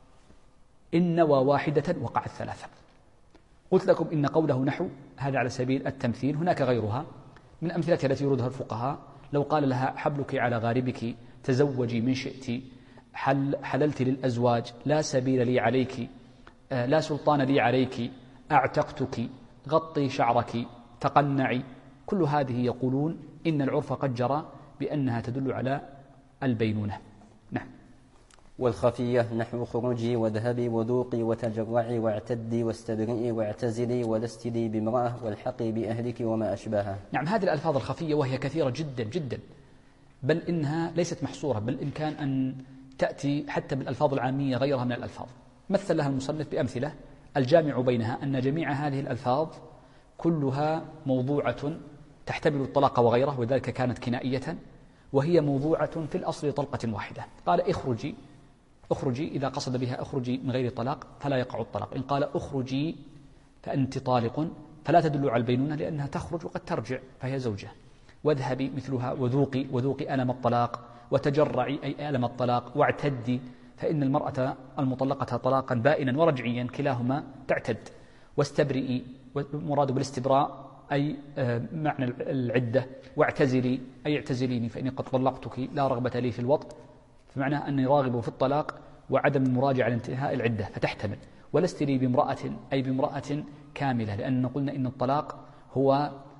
إن نوى واحدة وقعت 3. قلت لكم إن قوله نحو هذا على سبيل التمثيل، هناك غيرها من أمثلة التي يردها الفقهاء. لو قال لها حبلك على غاربك، تزوجي من شئت، حللت للأزواج، لا سبيل لي عليك، لا سلطان لي عليك، أعتقتك، غطي شعرك، تقنعي، كل هذه يقولون إن العرف قد جرى بأنها تدل على البينونة. نعم. والخفية نحو خروجي وذهبي وذوقي وتجرعي واعتدي واستبرئي واعتزلي ولست لي بامرأة والحقي بأهلك وما أشباهها. نعم، هذه الألفاظ الخفية وهي كثيرة جدا جدا، بل إنها ليست محصورة، بل إمكان أن تأتي حتى بالألفاظ العامية غيرها من الألفاظ. مثل لها المصنف بأمثلة. الجامع بينها أن جميع هذه الألفاظ كلها موضوعة تحتمل الطلاق وغيره، وذلك كانت كنائية، وهي موضوعة في الأصل طلقة واحدة. قال اخرجي إذا قصد بها اخرجي من غير طلاق فلا يقع الطلاق. إن قال اخرجي فأنت طالق فلا تدل على البينونة، لأنها تخرج وقد ترجع فهي زوجة. واذهبي مثلها، وذوقي ألم الطلاق، وتجرعي أي ألم الطلاق، واعتدي، فإن المرأة المطلقة طلاقا بائنا ورجعيا كلاهما تعتد. واستبرئي، مراد بالاستبراء أي معنى العدة. واعتزلي أي اعتزليني فإني قد طلقتك لا رغبة لي في الوطء، فمعناه أني راغب في الطلاق وعدم المراجعة لانتهاء العدة فتحتمل. ولست لي بامرأة أي بامرأة كاملة، لأن قلنا إن الطلاق هو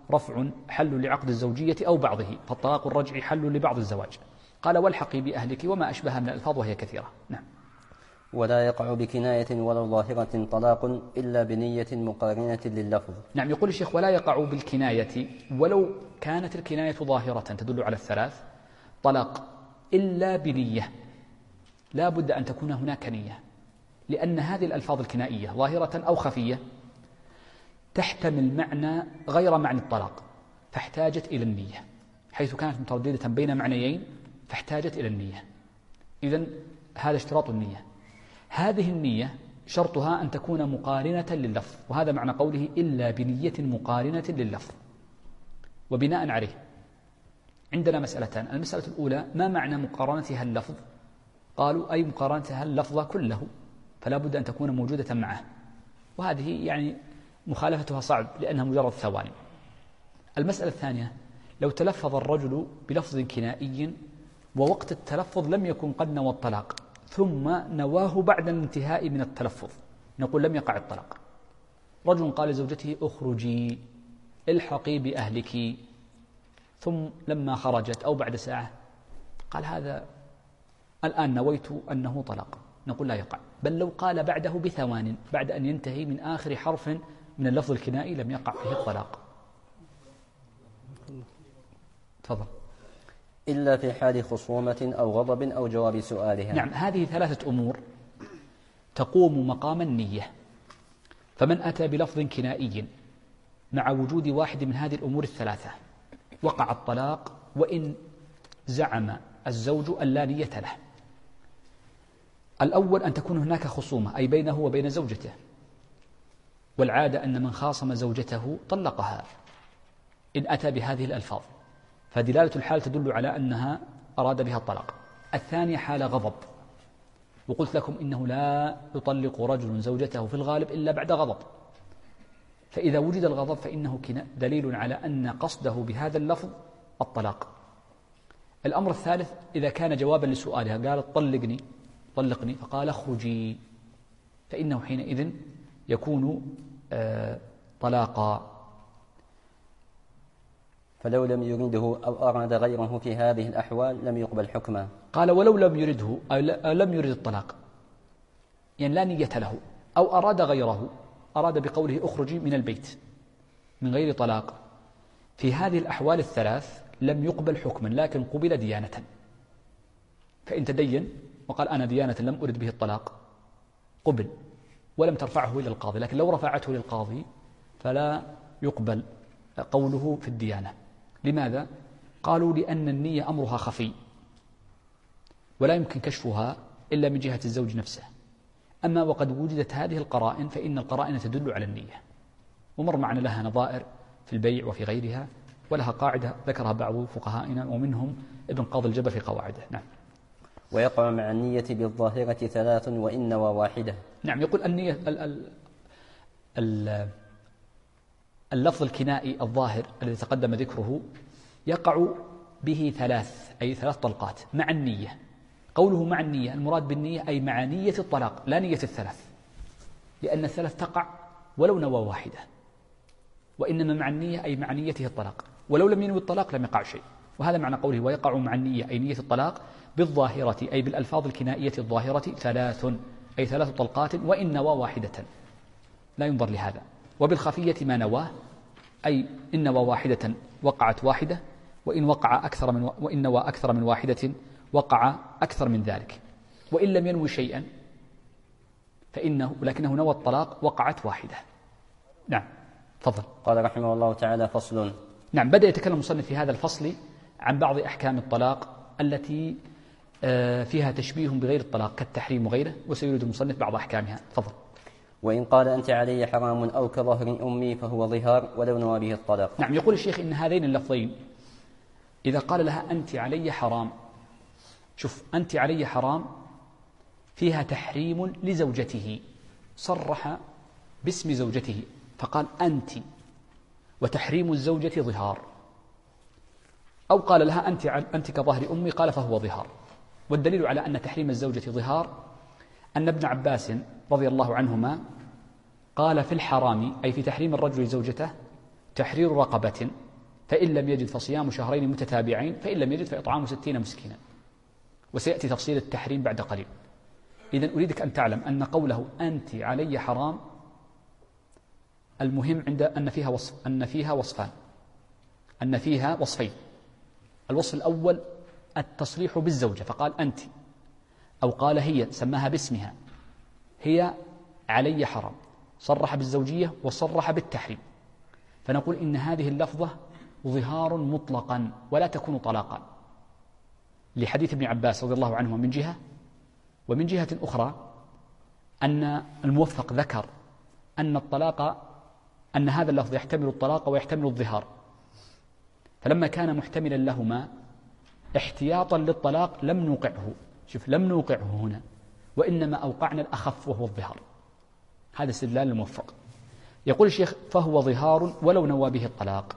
رفع حل لعقد الزوجية أو بعضه، فالطلاق الرجعي حل لبعض الزواج. قال والحقي بأهلك وما أشبه من الألفاظ وهي كثيرة. نعم. ولا يقع بكناية ولا ظاهرة طلاق إلا بنية مقارنة لللفظ. نعم، يقول الشيخ ولا يقع بالكناية ولو كانت الكناية ظاهرة تدل على الثلاث طلاق إلا بنية، لا بد أن تكون هناك نية، لأن هذه الألفاظ الكنائية ظاهرة أو خفية تحتمل معنى غير معنى الطلاق، فاحتاجت إلى النية، حيث كانت مترددة بين معنيين فاحتاجت إلى النية. إذن هذا اشتراط النية. هذه النية شرطها أن تكون مقارنة لللفظ، وهذا معنى قوله إلا بنية مقارنة لللفظ. وبناء عليه عندنا مسألتان. المسألة الأولى ما معنى مقارنتها اللفظ؟ قالوا أي مقارنتها اللفظ كله، فلا بد أن تكون موجودة معه، وهذه يعني مخالفتها صعب لأنها مجرد ثواني. المسألة الثانية لو تلفظ الرجل بلفظ كنائي ووقت التلفظ لم يكن قد نوى الطلاق ثم نواه بعد الانتهاء من التلفظ، نقول لم يقع الطلاق. رجل قال لزوجته اخرجي الحقي بأهلك، ثم لما خرجت أو بعد ساعة قال هذا الآن نويت أنه طلاق، نقول لا يقع. بل لو قال بعده بثوان بعد أن ينتهي من آخر حرف من اللفظ الكنائي لم يقع فيه الطلاق. تفضل. إلا في حال خصومة أو غضب أو جواب سؤالها. نعم، هذه ثلاثة أمور تقوم مقام النية، فمن أتى بلفظ كنائي مع وجود واحد من هذه الأمور الثلاثة وقع الطلاق، وإن زعم الزوج أن لا نية له. الأول أن تكون هناك خصومة أي بينه وبين زوجته، والعادة أن من خاصم زوجته طلقها إن أتى بهذه الألفاظ، فدلالة الحال تدل على أنها أراد بها الطلاق. الثانية حال غضب، وقلت لكم إنه لا يطلق رجل زوجته في الغالب إلا بعد غضب، فإذا وجد الغضب فإنه دليل على أن قصده بهذا اللفظ الطلاق. الأمر الثالث إذا كان جوابا لسؤالها، قالت طلقني فقال اخرجي، فإنه حينئذ يكون طلاقا. فلو لم يرده أو أراد غيره في هذه الأحوال لم يقبل حكمه. قال ولو لم يرده أو لم يرد الطلاق، يعني لا نية له، أو أراد غيره، أراد بقوله اخرجي من البيت من غير طلاق، في هذه الأحوال الثلاث لم يقبل حكما لكن قبل ديانة. فإن تدين وقال أنا ديانة لم أرد به الطلاق قبل ولم ترفعه إلى القاضي، لكن لو رفعته للقاضي فلا يقبل قوله في الديانة. لماذا؟ قالوا لأن النية أمرها خفي ولا يمكن كشفها إلا من جهة الزوج نفسه، أما وقد وجدت هذه القرائن فإن القرائن تدل على النية، ومر معنا لها نظائر في البيع وفي غيرها، ولها قاعدة ذكرها بعض فقهائنا ومنهم ابن قاضي الجبر في قواعده. نعم. ويقع مع النية بالظاهرة ثلاث وإن نوى واحدة. نعم، يقول النية اللفظ الكنائي الظاهر الذي تقدم ذكره يقع به ثلاث، أي ثلاث طلقات مع النية. قوله مع النية المراد بالنية أي مع نية الطلاق لا نية الثلاث، لأن الثلاث تقع ولو نوى واحدة، وإنما مع النية أي مع نيته الطلاق، ولو لم ينوي الطلاق لم يقع شيء. وهذا معنى قوله ويقع مع النية أي نية الطلاق بالظاهرة أي بالألفاظ الكنائية الظاهرة ثلاث، أي ثلاث طلقات وإن نوى واحدة لا ينظر لهذا. وبالخفية ما نواه أي إن نوى واحدة وقعت واحدة، وإن نوى أكثر من واحدة وقع أكثر من ذلك، وإن لم ينوي شيئا لكنه نوى الطلاق وقعت واحدة. نعم. تفضل. قال رحمه الله تعالى فصل. نعم، بدأ يتكلم المصنف في هذا الفصل عن بعض أحكام الطلاق التي فيها تشبيه بغير الطلاق كالتحريم وغيره، وسيريد المصنف بعض أحكامها. تفضل. وإن قال أنت علي حرام أو كظهر أمي فهو ظهار ولو نوى به الطلاق. نعم، يقول الشيخ إن هذين اللفظين إذا قال لها أنت علي حرام، شوف أنت علي حرام فيها تحريم لزوجته، صرح باسم زوجته فقال أنت، وتحريم الزوجة ظهار. أو قال لها أنت كظهر أمي قال فهو ظهار. والدليل على أن تحريم الزوجة ظهار أن ابن عباس رضي الله عنهما قال في الحرام أي في تحريم الرجل زوجته تحرير رقبة، فإن لم يجد فصيام شهرين متتابعين، فإن لم يجد فإطعام 60 مسكينا. وسيأتي تفصيل التحريم بعد قليل. إذن أريدك أن تعلم أن قوله أنت علي حرام المهم عند أن فيها وصفان، أن فيها وصفين. الوصف الأول التصريح بالزوجة، فقال أنت، أو قال هي، سماها باسمها، هي علي حرام، صرح بالزوجية وصرح بالتحريم. فنقول إن هذه اللفظة ظهار مطلقا ولا تكون طلاقا، لحديث ابن عباس رضي الله عنهما من جهة، ومن جهة أخرى أن الموفق ذكر أن الطلاق، أن هذا اللفظ يحتمل الطلاق ويحتمل الظهار، فلما كان محتملا لهما احتياطا للطلاق لم نوقعه. شوف، لم نوقعه هنا، وإنما أوقعنا الأخف وهو الظهار. هذا استدلال الموفق. يقول الشيخ فهو ظهار ولو نوى به الطلاق،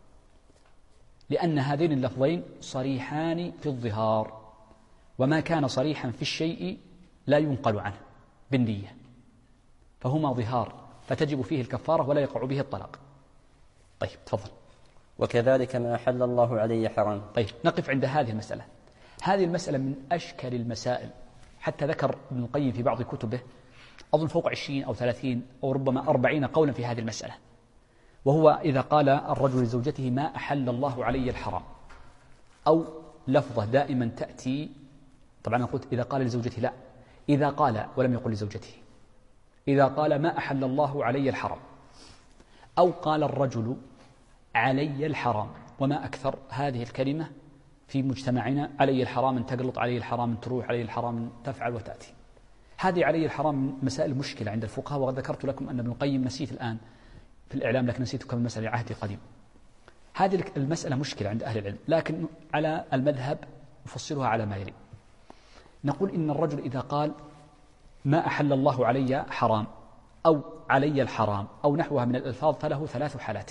لأن هذين اللفظين صريحان في الظهار، وما كان صريحا في الشيء لا ينقل عنه بالنية، فهما ظهار فتجب فيه الكفارة ولا يقع به الطلاق. طيب تفضل. وكذلك ما أحل الله عليه حرام. طيب نقف عند هذه المسألة. هذه المسألة من أشكل المسائل، حتى ذكر ابن القيم في بعض كتبه أظن فوق 20 أو 30 أو ربما 40 قولا في هذه المسألة. وهو إذا قال الرجل لزوجته ما أحل الله علي الحرام، أو لفظة دائما تأتي، طبعا أنا قلت إذا قال لزوجته، لا، إذا قال ولم يقل لزوجته، إذا قال ما أحل الله علي الحرام، أو قال الرجل علي الحرام، وما أكثر هذه الكلمة في مجتمعنا، علي الحرام أن تقلط، علي الحرام أن تروح، علي الحرام أن تفعل وتأتي. هذه علي الحرام من مسائل مشكلة عند الفقهاء، وقد ذكرت لكم أن ابن القيم نسيت الآن في الإعلام، لكن نسيت كم مسألة عهدي قديم. هذه المسألة مشكلة عند أهل العلم، لكن على المذهب نفصلها على ما يلي. نقول إن الرجل إذا قال ما أحل الله علي حرام، أو علي الحرام، أو نحوها من الألفاظ، فله 3 حالات.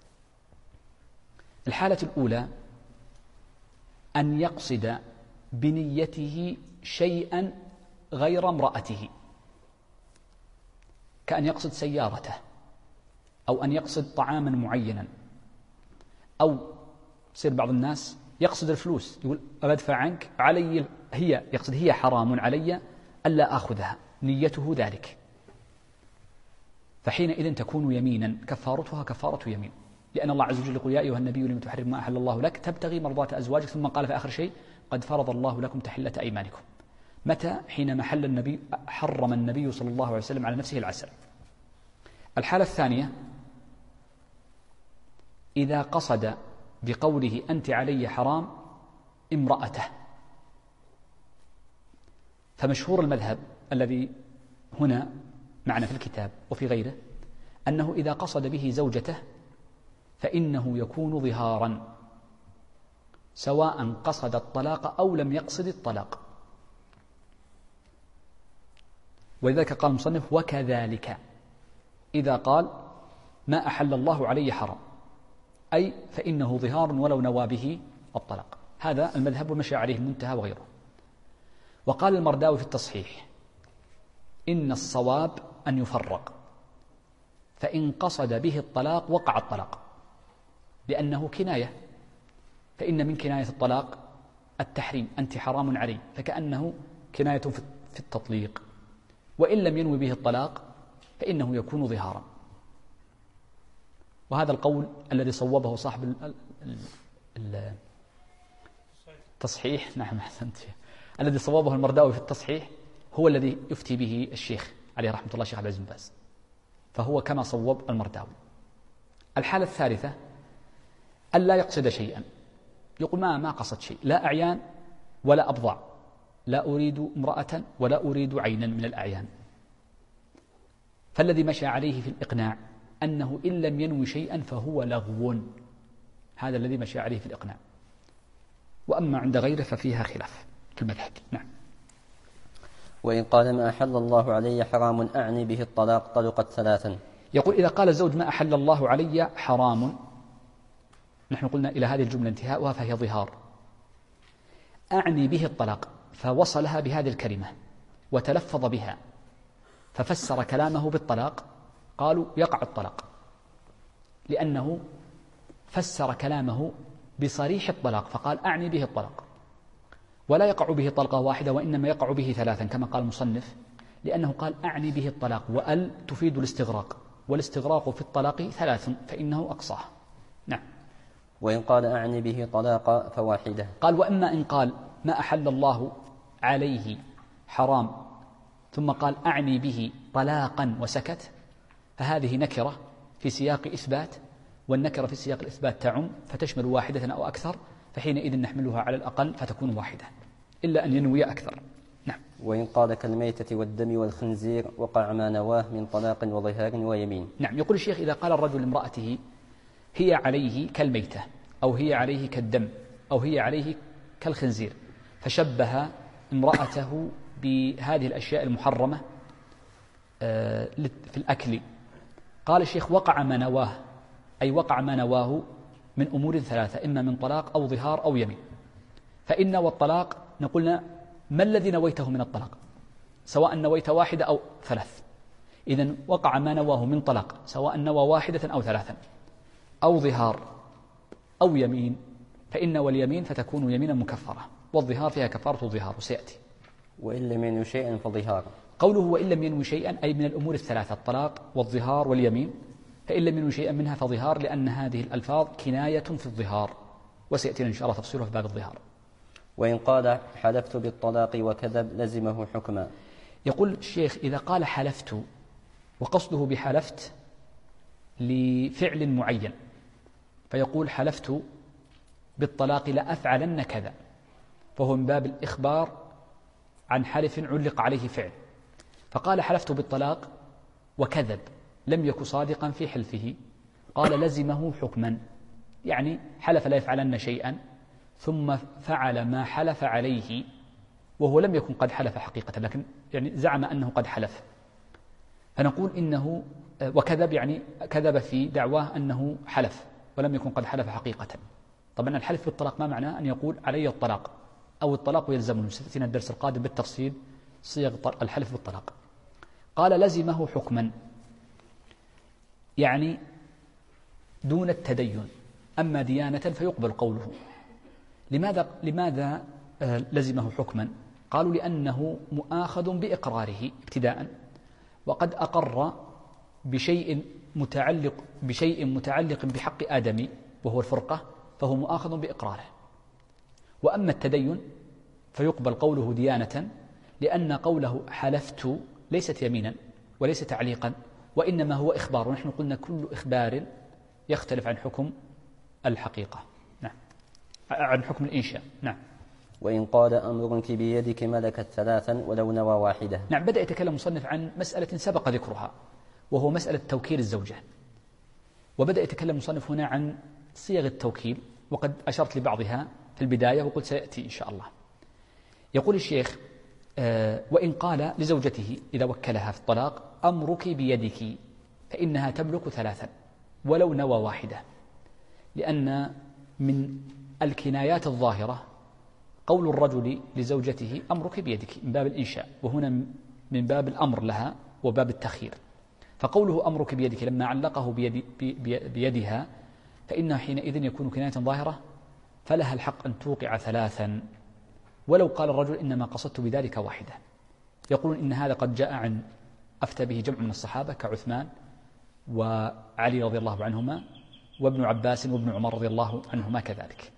الحالة الأولى أن يقصد بنيته شيئا غير امرأته، كأن يقصد سيارته، أو أن يقصد طعاما معينا، أو يصير بعض الناس يقصد الفلوس، يقول أدفع عنك، علي هي، يقصد هي حرام علي ألا أخذها، نيته ذلك، فحينئذ تكون يمينا كفارتها كفارة يمين، لأن الله عز وجل يقول يا أيها النبي لم تحرم ما أحل الله لك تبتغي مرضات أزواجك، ثم قال في آخر شيء قد فرض الله لكم تحلة أيمانكم. متى؟ حينما حرم النبي صلى الله عليه وسلم على نفسه العسل. الحالة الثانية إذا قصد بقوله أنت علي حرام امرأته، فمشهور المذهب الذي هنا معنا في الكتاب وفي غيره أنه إذا قصد به زوجته فإنه يكون ظهارا، سواء قصد الطلاق أو لم يقصد الطلاق. ولذلك قال المصنف وكذلك إذا قال ما أحل الله علي حرام، أي فإنه ظهار ولو نوى به الطلاق. هذا المذهب ومشى عليه المنتهى وغيره. وقال المرداوي في التصحيح إن الصواب أن يفرق، فإن قصد به الطلاق وقع الطلاق، لأنه كناية، فإن من كناية الطلاق التحريم، أنت حرام علي، فكأنه كناية في التطليق. وإن لم ينوي به الطلاق فإنه يكون ظهارا. وهذا القول الذي صوبه صاحب التصحيح، نعم أحسنت، الذي صوبه المرداوي في التصحيح هو الذي يفتي به الشيخ عليه رحمة الله، الشيخ عبد العزيز بن باز، فهو كما صوب المرداوي. الحالة الثالثة ألا يقصد شيئا، يقول ما قصد شيء، لا أعيان ولا أبضع، لا أريد امرأة ولا أريد عينا من الأعيان، فالذي مشى عليه في الإقناع أنه إن لم ينوي شيئا فهو لغو، هذا الذي مشى عليه في الإقناع. وأما عند غيره ففيها خلاف في المذهب. نعم. وإن قال ما أحل الله علي حرام أعني به الطلاق طلقت 3. يقول إذا قال الزوج ما أحل الله علي حرام، نحن قلنا إلى هذه الجملة انتهاؤها فهي ظهار، أعني به الطلاق، فوصلها بهذه الكلمة وتلفظ بها ففسر كلامه بالطلاق، قالوا يقع الطلاق، لأنه فسر كلامه بصريح الطلاق فقال أعني به الطلاق، ولا يقع به طلقة واحدة وإنما يقع به ثلاثا كما قال المصنف، لأنه قال أعني به الطلاق، وأل تفيد الاستغراق، والاستغراق في الطلاق ثلاث فإنه أقصاه. نعم. وإن قال أعني به طلاقا فواحدة. قال وأما إن قال ما أحل الله عليه حرام ثم قال أعني به طلاقا وسكت، فهذه نكرة في سياق إثبات، والنكرة في سياق الإثبات تعم فتشمل واحدة أو أكثر، فحينئذ نحملها على الأقل فتكون واحدة إلا أن ينوي أكثر. نعم. وإن قال كالميتة والدم والخنزير وقع ما نواه من طلاق وظهار ويمين. نعم. يقول الشيخ إذا قال الرجل لامرأته هي عليه كالميتة أو هي عليه كالدم أو هي عليه كالخنزير، فشبه امرأته بهذه الأشياء المحرمة في الأكل، قال الشيخ وقع ما نواه، أي وقع ما نواه من أمور ثلاثة، إما من طلاق أو ظهار أو يمين. فإن والطلاق نقولنا ما الذي نويته من الطلاق، سواء نويت واحدة أو ثلاث، إذن وقع ما نواه من طلاق سواء نوى واحدة أو ثلاثا أو ظهار أو يمين، فإن واليمين فتكون يمينا مكفرة، والظهار فيها كفارة الظهار وسيأتي. وإن لم ينوي شيئا فظهار. قوله وإن لم ينوي شيئا أي من الأمور الثلاثة الطلاق والظهار واليمين، فإن لم ينوي شيئا منها فظهار، لأن هذه الألفاظ كناية في الظهار، وسيأتي إن شاء الله تفصيله في باب الظهار. وإن قال حلفت بالطلاق وكذب لزمه حكما. يقول الشيخ إذا قال حلفت وقصده بحلفت لفعل معين، فيقول حلفت بالطلاق لأفعلن كذا، فهو من باب الإخبار عن حلف علق عليه فعل، فقال حلفت بالطلاق وكذب لم يكن صادقا في حلفه، قال لزمه حكما، يعني حلف لا يفعلن شيئا ثم فعل ما حلف عليه وهو لم يكن قد حلف حقيقة، لكن يعني زعم أنه قد حلف، فنقول إنه وكذب يعني كذب في دعواه أنه حلف ولم يكن قد حلف حقيقة. طبعا الحلف بالطلاق ما معناه أن يقول علي الطلاق أو الطلاق يلزمني، ستأتينا الدرس القادم بالتفصيل صيغ الحلف بالطلاق. قال لزمه حكما يعني دون التدين، أما ديانة فيقبل قوله. لماذا لزمه حكما؟ قالوا لأنه مؤاخذ بإقراره ابتداء، وقد أقر بشيء متعلق بحق آدم وهو الفرقة، فهو مؤاخذ بإقراره. وأما التدين فيقبل قوله ديانة، لأن قوله حلفت ليست يمينا وليس تعليقا، وإنما هو إخبار، ونحن قلنا كل إخبار يختلف عن حكم الحقيقة. نعم. عن حكم الإنشاء. نعم. وإن قال أمرك بيدك ملكت ثلاثا ولو نوى واحدة. نعم. بدأ يتكلم المصنف عن مسألة سبق ذكرها وهو مسألة توكيل الزوجة، وبدأ يتكلم المصنف هنا عن صيغ التوكيل، وقد أشرت لبعضها في البداية وقلت سيأتي إن شاء الله. يقول الشيخ وإن قال لزوجته إذا وكلها في الطلاق أمرك بيدك فإنها تملك ثلاثا ولو نوى واحدة، لأن من الكنايات الظاهرة قول الرجل لزوجته أمرك بيدك من باب الإنشاء، وهنا من باب الأمر لها وباب التخيير، فقوله أمرك بيدك لما علقه بيدها فإنه حينئذ يكون كناية ظاهرة، فلها الحق أن توقع ثلاثا ولو قال الرجل إنما قصدت بذلك واحدة. يقولون إن هذا قد جاء عن أفتى به جمع من الصحابة كعثمان وعلي رضي الله عنهما وابن عباس وابن عمر رضي الله عنهما كذلك.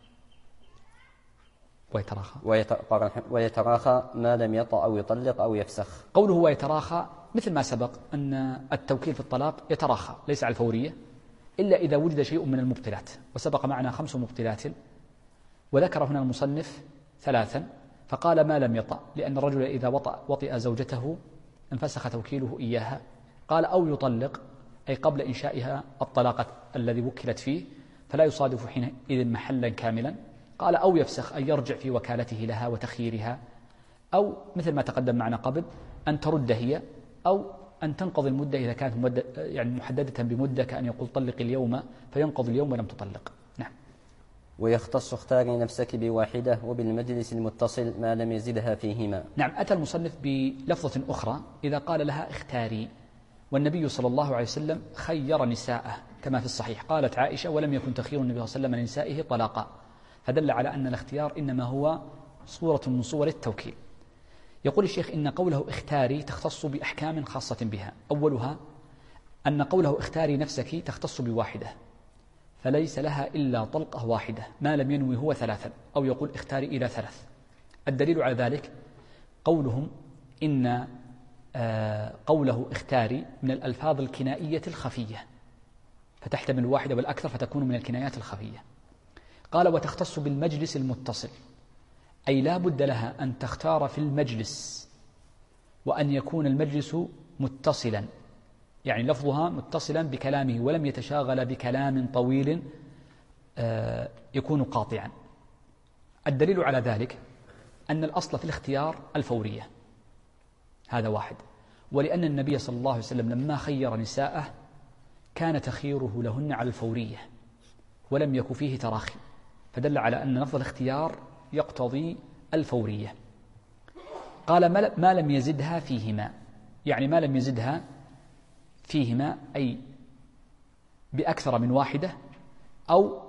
ويتراخى ما لم يطأ أو يطلق أو يفسخ. قوله ويتراخى مثل ما سبق أن التوكيل في الطلاق يتراخى ليس على الفورية إلا إذا وجد شيء من المبطلات، وسبق معنا 5 مبطلات، وذكر هنا المصنف 3، فقال ما لم يطأ، لأن الرجل إذا وطئ زوجته انفسخ توكيله إياها. قال أو يطلق أي قبل إنشائها الطلاق الذي وكلت فيه، فلا يصادف حينئذ محلا كاملا. قال أو يفسخ أي يرجع في وكالته لها وتخييرها، أو مثل ما تقدم معنا قبل أن ترد هي، أو أن تنقضي المدة إذا كانت مدة يعني محددة بمدة، كأن يقول طلق اليوم فينقضي اليوم ولم تطلق. نعم. ويختص اختاري نفسك بواحدة وبالمجلس المتصل ما لم يزدها فيهما. نعم. أتى المصنف بلفظة أخرى إذا قال لها اختاري، والنبي صلى الله عليه وسلم خير نساءه كما في الصحيح. قالت عائشة: ولم يكن تخير النبي صلى الله عليه وسلم لنسائه طلاقا، فدل على أن الاختيار إنما هو صورة من صور التوكيل. يقول الشيخ: إن قوله اختاري تختص بأحكام خاصة بها. أولها أن قوله اختاري نفسك تختص بواحدة، فليس لها إلا طلقة واحدة ما لم ينوي هو ثلاثا، أو يقول اختاري إلى ثلاث. الدليل على ذلك قولهم إن قوله اختاري من الألفاظ الكنائية الخفية، فتحتمل الواحدة والأكثر، فتكون من الكنايات الخفية. قال: وتختص بالمجلس المتصل، أي لا بد لها أن تختار في المجلس، وأن يكون المجلس متصلا، يعني لفظها متصلا بكلامه ولم يتشاغل بكلام طويل يكون قاطعا. الدليل على ذلك أن الأصل في الاختيار الفورية، هذا واحد. ولأن النبي صلى الله عليه وسلم لما خير نساءه كان تخييره لهن على الفورية ولم يكن فيه تراخي، فدل على أن لفظ الاختيار يقتضي الفورية. قال: ما لم يزدها فيهما، يعني ما لم يزدها فيهما أي بأكثر من واحدة، أو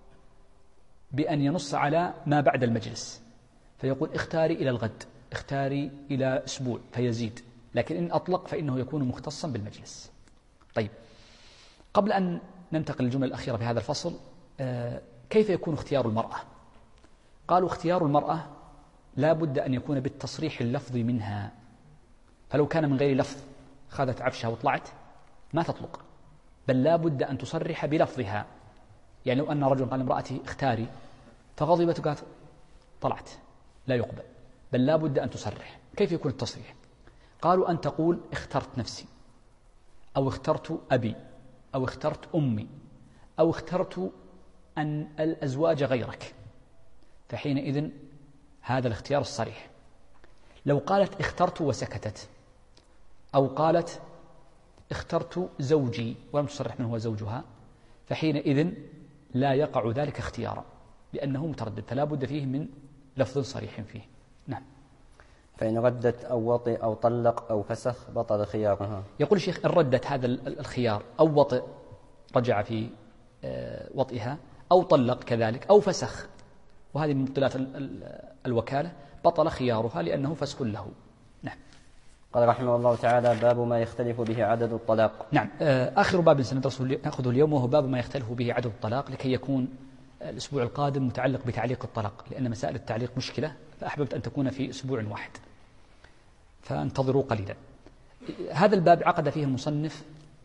بأن ينص على ما بعد المجلس، فيقول اختاري إلى الغد، اختاري إلى أسبوع، فيزيد. لكن إن أطلق فإنه يكون مختصا بالمجلس. طيب، قبل أن ننتقل للجملة الأخيرة في هذا الفصل، كيف يكون اختيار المرأة؟ قالوا: اختيار المرأة لا بد أن يكون بالتصريح اللفظي منها، فلو كان من غير لفظ خذت عفشها وطلعت ما تطلق، بل لا بد أن تصرح بلفظها. يعني لو أن رجل قال لامرأته اختاري فغضبت وقالت طلعت، لا يقبل، بل لا بد أن تصرح. كيف يكون التصريح؟ قالوا: أن تقول اخترت نفسي، أو اخترت أبي، أو اخترت أمي، أو اخترت أن الأزواج غيرك، فحينئذ هذا الاختيار الصريح. لو قالت اخترت وسكتت، أو قالت اخترت زوجي ولم تصرح من هو زوجها، فحينئذ لا يقع ذلك اختيارا، لأنه متردد، فلا بد فيه من لفظ صريح فيه. نعم. فإن ردت أو وطئ أو طلق أو فسخ بطل خيارها. يقول الشيخ: إن ردت هذا الخيار، أو وطئ رجع في وطئها، أو طلق كذلك، أو فسخ، وهذه من مبطلات الوكالة، بطل خيارها لأنه فسخ له. نعم. قال رحمه الله تعالى: باب ما يختلف به عدد الطلاق. نعم. آخر باب سندرسه نأخذه اليوم وهو باب ما يختلف به عدد الطلاق، لكي يكون الأسبوع القادم متعلق بتعليق الطلاق، لأن مسائل التعليق مشكلة، فأحببت أن تكون في أسبوع واحد، فانتظروا قليلا. هذا الباب عقد فيه المصنف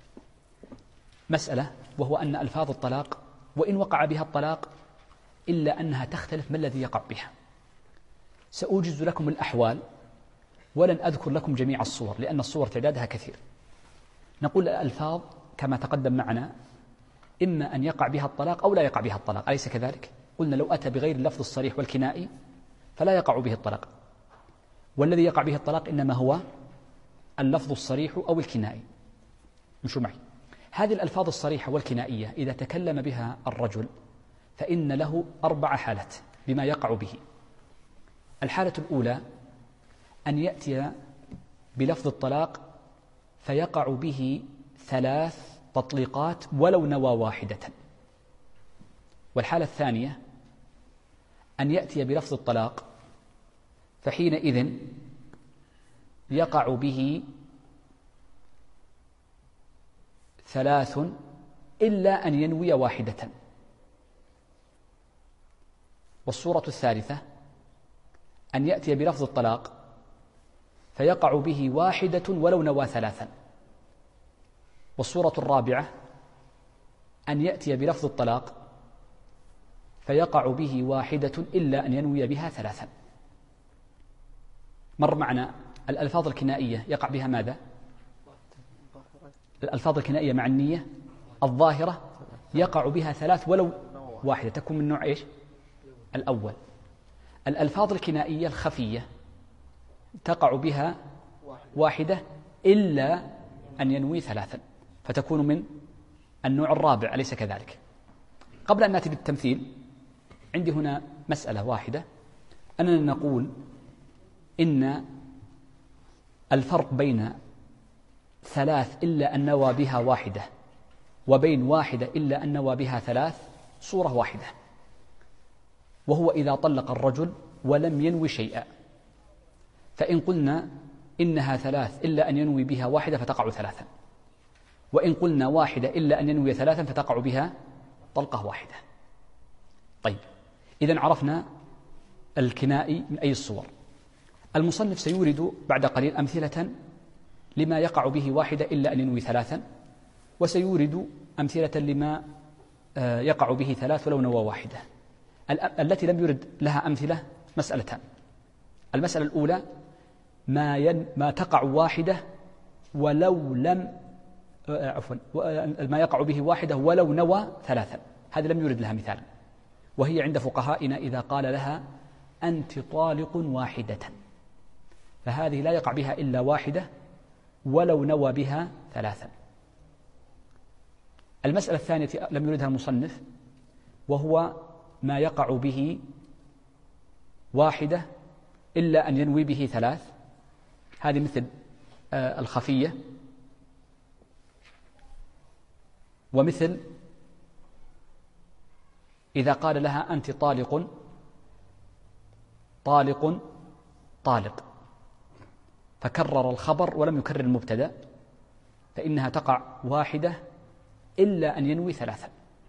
مسألة، وهو أن ألفاظ الطلاق وإن وقع بها الطلاق إلا أنها تختلف ما الذي يقع بها. سأوجز لكم الأحوال ولن أذكر لكم جميع الصور، لأن الصور تعدادها كثير. نقول الألفاظ كما تقدم معنا إما أن يقع بها الطلاق أو لا يقع بها الطلاق، أليس كذلك؟ قلنا لو أتى بغير اللفظ الصريح والكنائي فلا يقع به الطلاق، والذي يقع به الطلاق إنما هو اللفظ الصريح أو الكنائي. مشوا معي. هذه الألفاظ الصريحة والكنائية إذا تكلم بها الرجل فإن له 4 حالات بما يقع به. الحالة الأولى أن يأتي بلفظ الطلاق فيقع به 3 تطليقات ولو نوى واحدة. والحالة الثانية أن يأتي بلفظ الطلاق فحينئذ يقع به 3 إلا أن ينوي واحدة. والصورة الثالثة أن يأتي بلفظ الطلاق فيقع به 1 ولو نوى 3. والصورة الرابعة أن يأتي بلفظ الطلاق فيقع به 1 إلا أن ينوي بها 3. مر معنا الألفاظ الكنائية يقع بها ماذا؟ الألفاظ الكنائية مع النية الظاهرة يقع بها 3 ولو 1، تكون من نوع إيش؟ الأول. الألفاظ الكنائية الخفية تقع بها 1 إلا أن ينوي 3، فتكون من النوع الرابع، أليس كذلك؟ قبل أن نأتي بالتمثيل عندي هنا مسألة واحدة، أننا نقول إن الفرق بين 3 إلا أن نوى بها 1 وبين واحدة إلا أن نوى بها ثلاث صورة واحدة، وهو إذا طلق الرجل ولم ينوي شيئا، فإن قلنا إنها ثلاث إلا أن ينوي بها واحدة فتقع ثلاثا، وإن قلنا واحدة إلا أن ينوي ثلاثا فتقع بها طلقة واحدة. طيب، إذن عرفنا الكنائي من أي الصور. المصنف سيورد بعد قليل أمثلة لما يقع به واحدة إلا أن ينوي ثلاثا، وسيورد أمثلة لما يقع به ثلاث ولو نوى واحدة. التي لم يرد لها أمثلة مسألتان. المسألة الأولى ما تقع واحدة ولو لم ما يقع به واحدة ولو نوى ثلاثا، هذه لم يرد لها مثال، وهي عند فقهائنا إذا قال لها أنت طالق واحدة، فهذه لا يقع بها إلا واحدة ولو نوى بها ثلاثا. المسألة الثانية لم يردها المصنف، وهو ما يقع به واحدة إلا أن ينوي به ثلاث، هذه مثل الخفية، ومثل إذا قال لها أنت طالق طالق طالق، فكرر الخبر ولم يكرر المبتدأ، فإنها تقع واحدة إلا أن ينوي ثلاثا.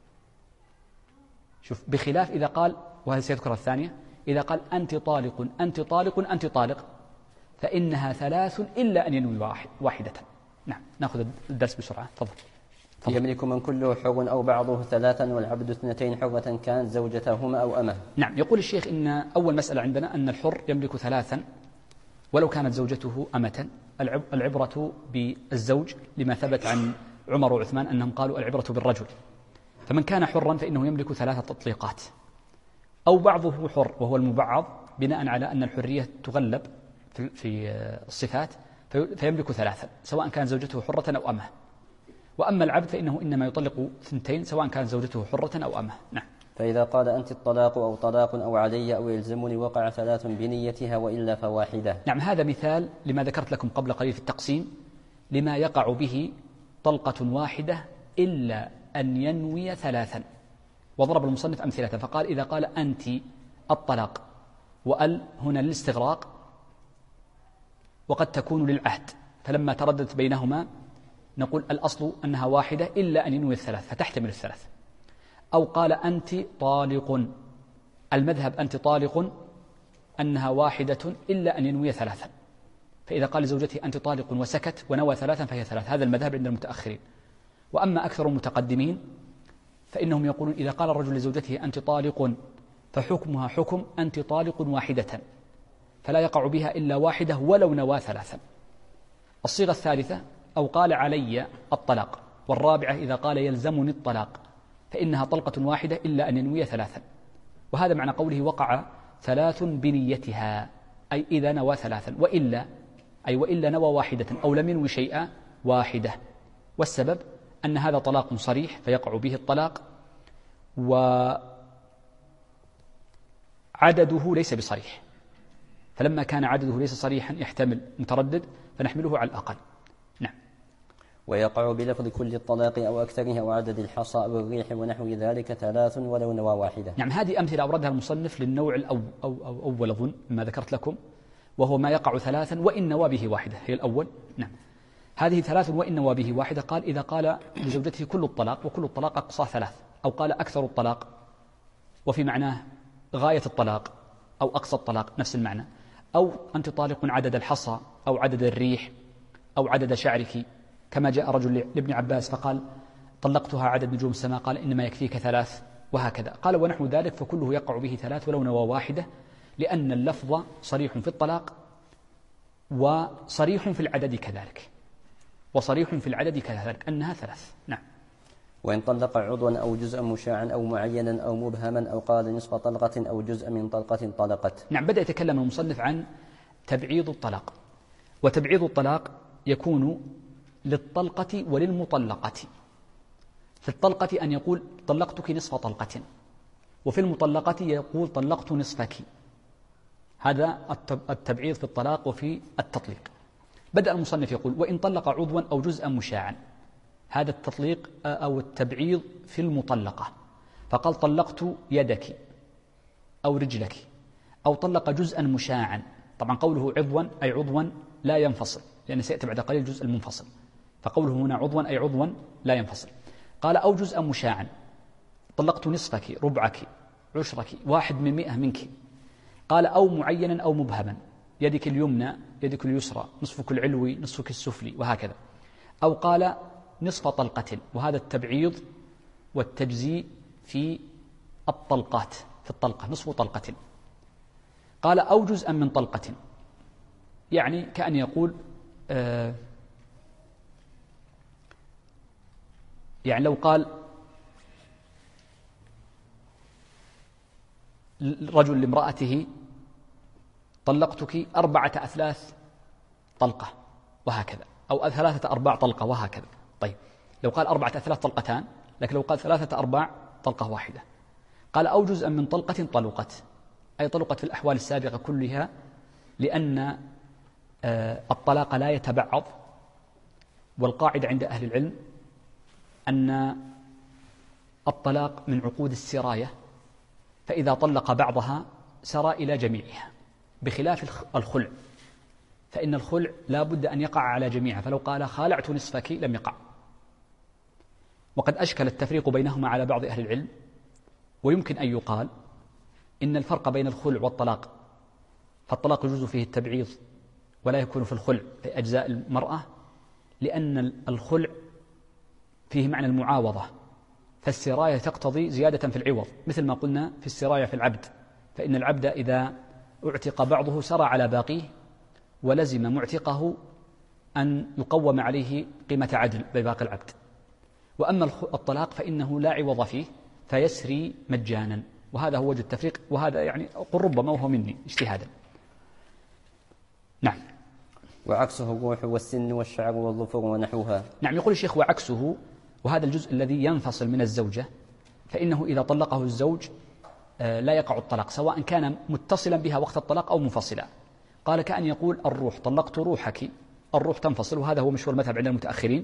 شوف، بخلاف إذا قال، وهذا سيذكر الثانية، إذا قال أنت طالق أنت طالق أنت طالق، فإنها ثلاث إلا أن ينوي واحدة. نعم، نأخذ الدرس بسرعة. تفضل. يملك من كله حر أو بعضه ثلاثا والعبد اثنتين حرة كانت زوجتهما أو أمه. نعم، يقول الشيخ إن أول مسألة عندنا أن الحر يملك ثلاثا ولو كانت زوجته أمة. العبرة بالزوج لما ثبت عن عمر وعثمان أنهم قالوا العبرة بالرجل، فمن كان حرا فإنه يملك ثلاثة تطليقات، أو بعضه حر وهو المبعض بناء على أن الحرية تغلب في الصفات، فيملك ثلاثا سواء كان زوجته حرة أو أمه. وأما العبد فإنه إنما يطلق ثنتين سواء كانت زوجته حرة أو أمه. نعم. فإذا قال أنت الطلاق أو طلاق أو علي أو يلزمني وقع ثلاث بنيتها وإلا فواحدة. نعم، هذا مثال لما ذكرت لكم قبل قليل في التقسيم، لما يقع به طلقة واحدة إلا أن ينوي ثلاثا، وضرب المصنف أمثلة فقال إذا قال أنت الطلاق، وأل هنا للاستغراق وقد تكون للعهد، فلما ترددت بينهما نقول الأصل أنها واحدة إلا أن ينوي الثلاث فتحتمل الثلاث. أو قال أنت طالق، المذهب أنت طالق أنها واحدة إلا أن ينوي ثلاثا، فإذا قال لزوجته أنت طالق وسكت ونوى ثلاثا فهي ثلاث، هذا المذهب عند المتأخرين. وأما أكثر المتقدمين فإنهم يقولون إذا قال الرجل لزوجته أنت طالق فحكمها حكم أنت طالق واحدة، فلا يقع بها إلا واحدة ولو نوى ثلاثا. الصيغة الثالثة أو قال علي الطلاق، والرابعة إذا قال يلزمني الطلاق، فإنها طلقة واحدة إلا أن ينوي ثلاثا. وهذا معنى قوله وقع ثلاث بنيتها، أي إذا نوى ثلاثا، وإلا نوى واحدة أو لم ينوي شيئا واحدة. والسبب أن هذا طلاق صريح فيقع به الطلاق، وعدده ليس بصريح، فلما كان عدده ليس صريحا يحتمل متردد فنحمله على الأقل. نعم. ويقع بلفظ كل الطلاق أو أكثره أو عدد الحصى أو الريح ونحو ذلك ثلاث ولو نوى واحدة. نعم، هذه أمثلة أوردها المصنف للنوع الأول أظن مما ذكرت لكم، وهو ما يقع ثلاثا وإن نوى به واحدة، هي الأول. نعم، هذه ثلاث وإن نوى به واحدة. قال إذا قال لزوجته كل الطلاق، وكل الطلاق أقصى ثلاث، أو قال أكثر الطلاق وفي معناه غاية الطلاق أو أقصى الطلاق نفس المعنى، أو أنت طالق عدد الحصى أو عدد الريح أو عدد شعرك، كما جاء رجل لابن عباس فقال طلقتها عدد نجوم السماء، قال إنما يكفيك ثلاث، وهكذا. قال ونحو ذلك فكله يقع به ثلاث ولو نوى واحدة، لأن اللفظ صريح في الطلاق وصريح في العدد كذلك، أنها ثلاث. نعم. وإن طلق عضوا أو جزءا مشاعا أو معينا أو مبهما أو قال نصف طلقة أو جزء من طلقة طلقت. نعم، بدأ يتكلم المصنف عن تبعيض الطلاق، وتبعيض الطلاق يكون للطلقة وللمطلقة. في الطلقة أن يقول طلقتك نصف طلقة، وفي المطلقة يقول طلقت نصفك. هذا التبعيض في الطلاق وفي التطليق. بدأ المصنف يقول وإن طلق عضوا أو جزءا مشاعا، هذا التطليق أو التبعيض في المطلقة، فقال طلقت يدك أو رجلك، أو طلق جزءا مشاعا. طبعا قوله عضوا أي عضوا لا ينفصل، لأن سيأتي بعد قليل الجزء المنفصل، فقوله هنا عضوا أي عضوا لا ينفصل. قال أو جزءا مشاعا، طلقت نصفك، ربعك، عشرك، 1/100 منك. قال أو معينا أو مبهما، يدك اليمنى، يدك اليسرى، نصفك العلوي، نصفك السفلي، وهكذا. أو قال نصف طلقة، وهذا التبعيض والتجزيء في الطلقات، في الطلقة نصف طلقة. قال أو جزءا من طلقة، يعني كأن يقول يعني لو قال رجل لامرأته طلقتك 4/3 طلقة وهكذا، أو 3/4 طلقة وهكذا. طيب لو قال 4/3 طلقتان، لكن لو قال 3/4 طلقة واحدة. قال أو جزءا من طلقة طلقت، أي طلقت في الأحوال السابقة كلها، لأن الطلاق لا يتبعض، والقاعدة عند أهل العلم أن الطلاق من عقود السراية، فإذا طلق بعضها سرى إلى جميعها، بخلاف الخلع، فإن الخلع لا بد أن يقع على جميعها، فلو قال خالعت نصفك لم يقع. وقد أشكل التفريق بينهما على بعض أهل العلم، ويمكن أن يقال إن الفرق بين الخلع والطلاق، فالطلاق يجوز فيه التبعيض ولا يكون في الخلع في أجزاء المرأة، لأن الخلع فيه معنى المعاوضة، فالسراية تقتضي زيادة في العوض، مثل ما قلنا في السراية في العبد، فإن العبد إذا اعتق بعضه سرى على باقيه، ولزم معتقه أن يقوم عليه قيمة عدل بباقي العبد. وأما الطلاق فإنه لا عوض فيه، فيسري مجانا، وهذا هو وجه التفريق، وهذا يعني قل ربما وهو مني اجتهادا. نعم. وعكسه الروح والسن والشعر والظفر ونحوها. نعم، يقول الشيخ وعكسه، وهذا الجزء الذي ينفصل من الزوجة، فإنه إذا طلقه الزوج لا يقع الطلاق، سواء كان متصلا بها وقت الطلاق أو منفصلا. قال كأن يقول الروح طلقت روحك، الروح تنفصل، وهذا هو مشهور المذهب عند المتأخرين،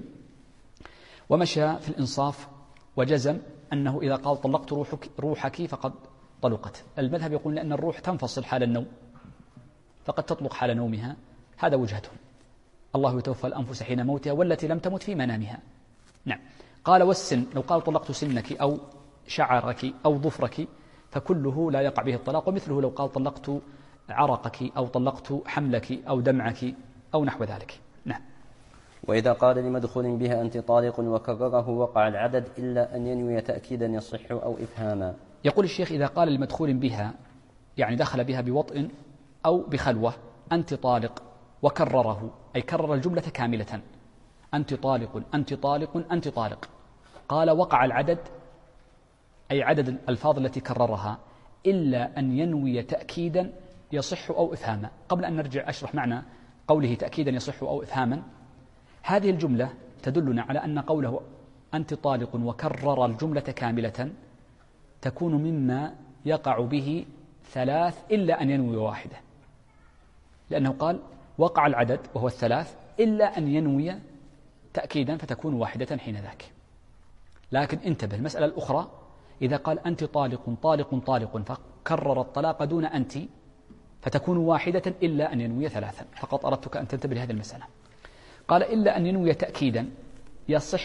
ومشى في الإنصاف وجزم أنه إذا قال طلقت روحك فقد طلقت. المذهب يقول لأن الروح تنفصل حال النوم، فقد تطلق حال نومها، هذا وجهته. الله يتوفى الأنفس حين موتها والتي لم تمت في منامها. نعم. قال والسن، لو قال طلقت سنك أو شعرك أو ظفرك فكله لا يقع به الطلاق، ومثله لو قال طلقت عرقك أو طلقت حملك أو دمعك أو نحو ذلك. نعم. وإذا قال لمدخول بها أنت طالق وكرره وقع العدد إلا أن ينوي تأكيدا يصح أو إفهاما. يقول الشيخ إذا قال لمدخول بها، يعني دخل بها بوطء أو بخلوة، أنت طالق، وكرره أي كرر الجملة كاملة، أنت طالق أنت طالق أنت طالق، قال وقع العدد أي عدد الألفاظ التي كررها، إلا أن ينوي تأكيدا يصح أو إفهاما. قبل أن نرجع أشرح معنى قوله تأكيدا يصح أو إفهاما، هذه الجملة تدلنا على أن قوله أنت طالق وكرر الجملة كاملة تكون مما يقع به 3 إلا أن ينوي واحدة، لأنه قال وقع العدد وهو 3 إلا أن ينوي تأكيدا فتكون واحدة حين ذاك. لكن انتبه المسألة الأخرى، إذا قال أنت طالق طالق طالق فكرر الطلاق دون أنت فتكون واحدة إلا أن ينوي 3، فقط أردتك أن تنتبه لهذه المسألة. قال إلا أن ينوي تأكيدا يصح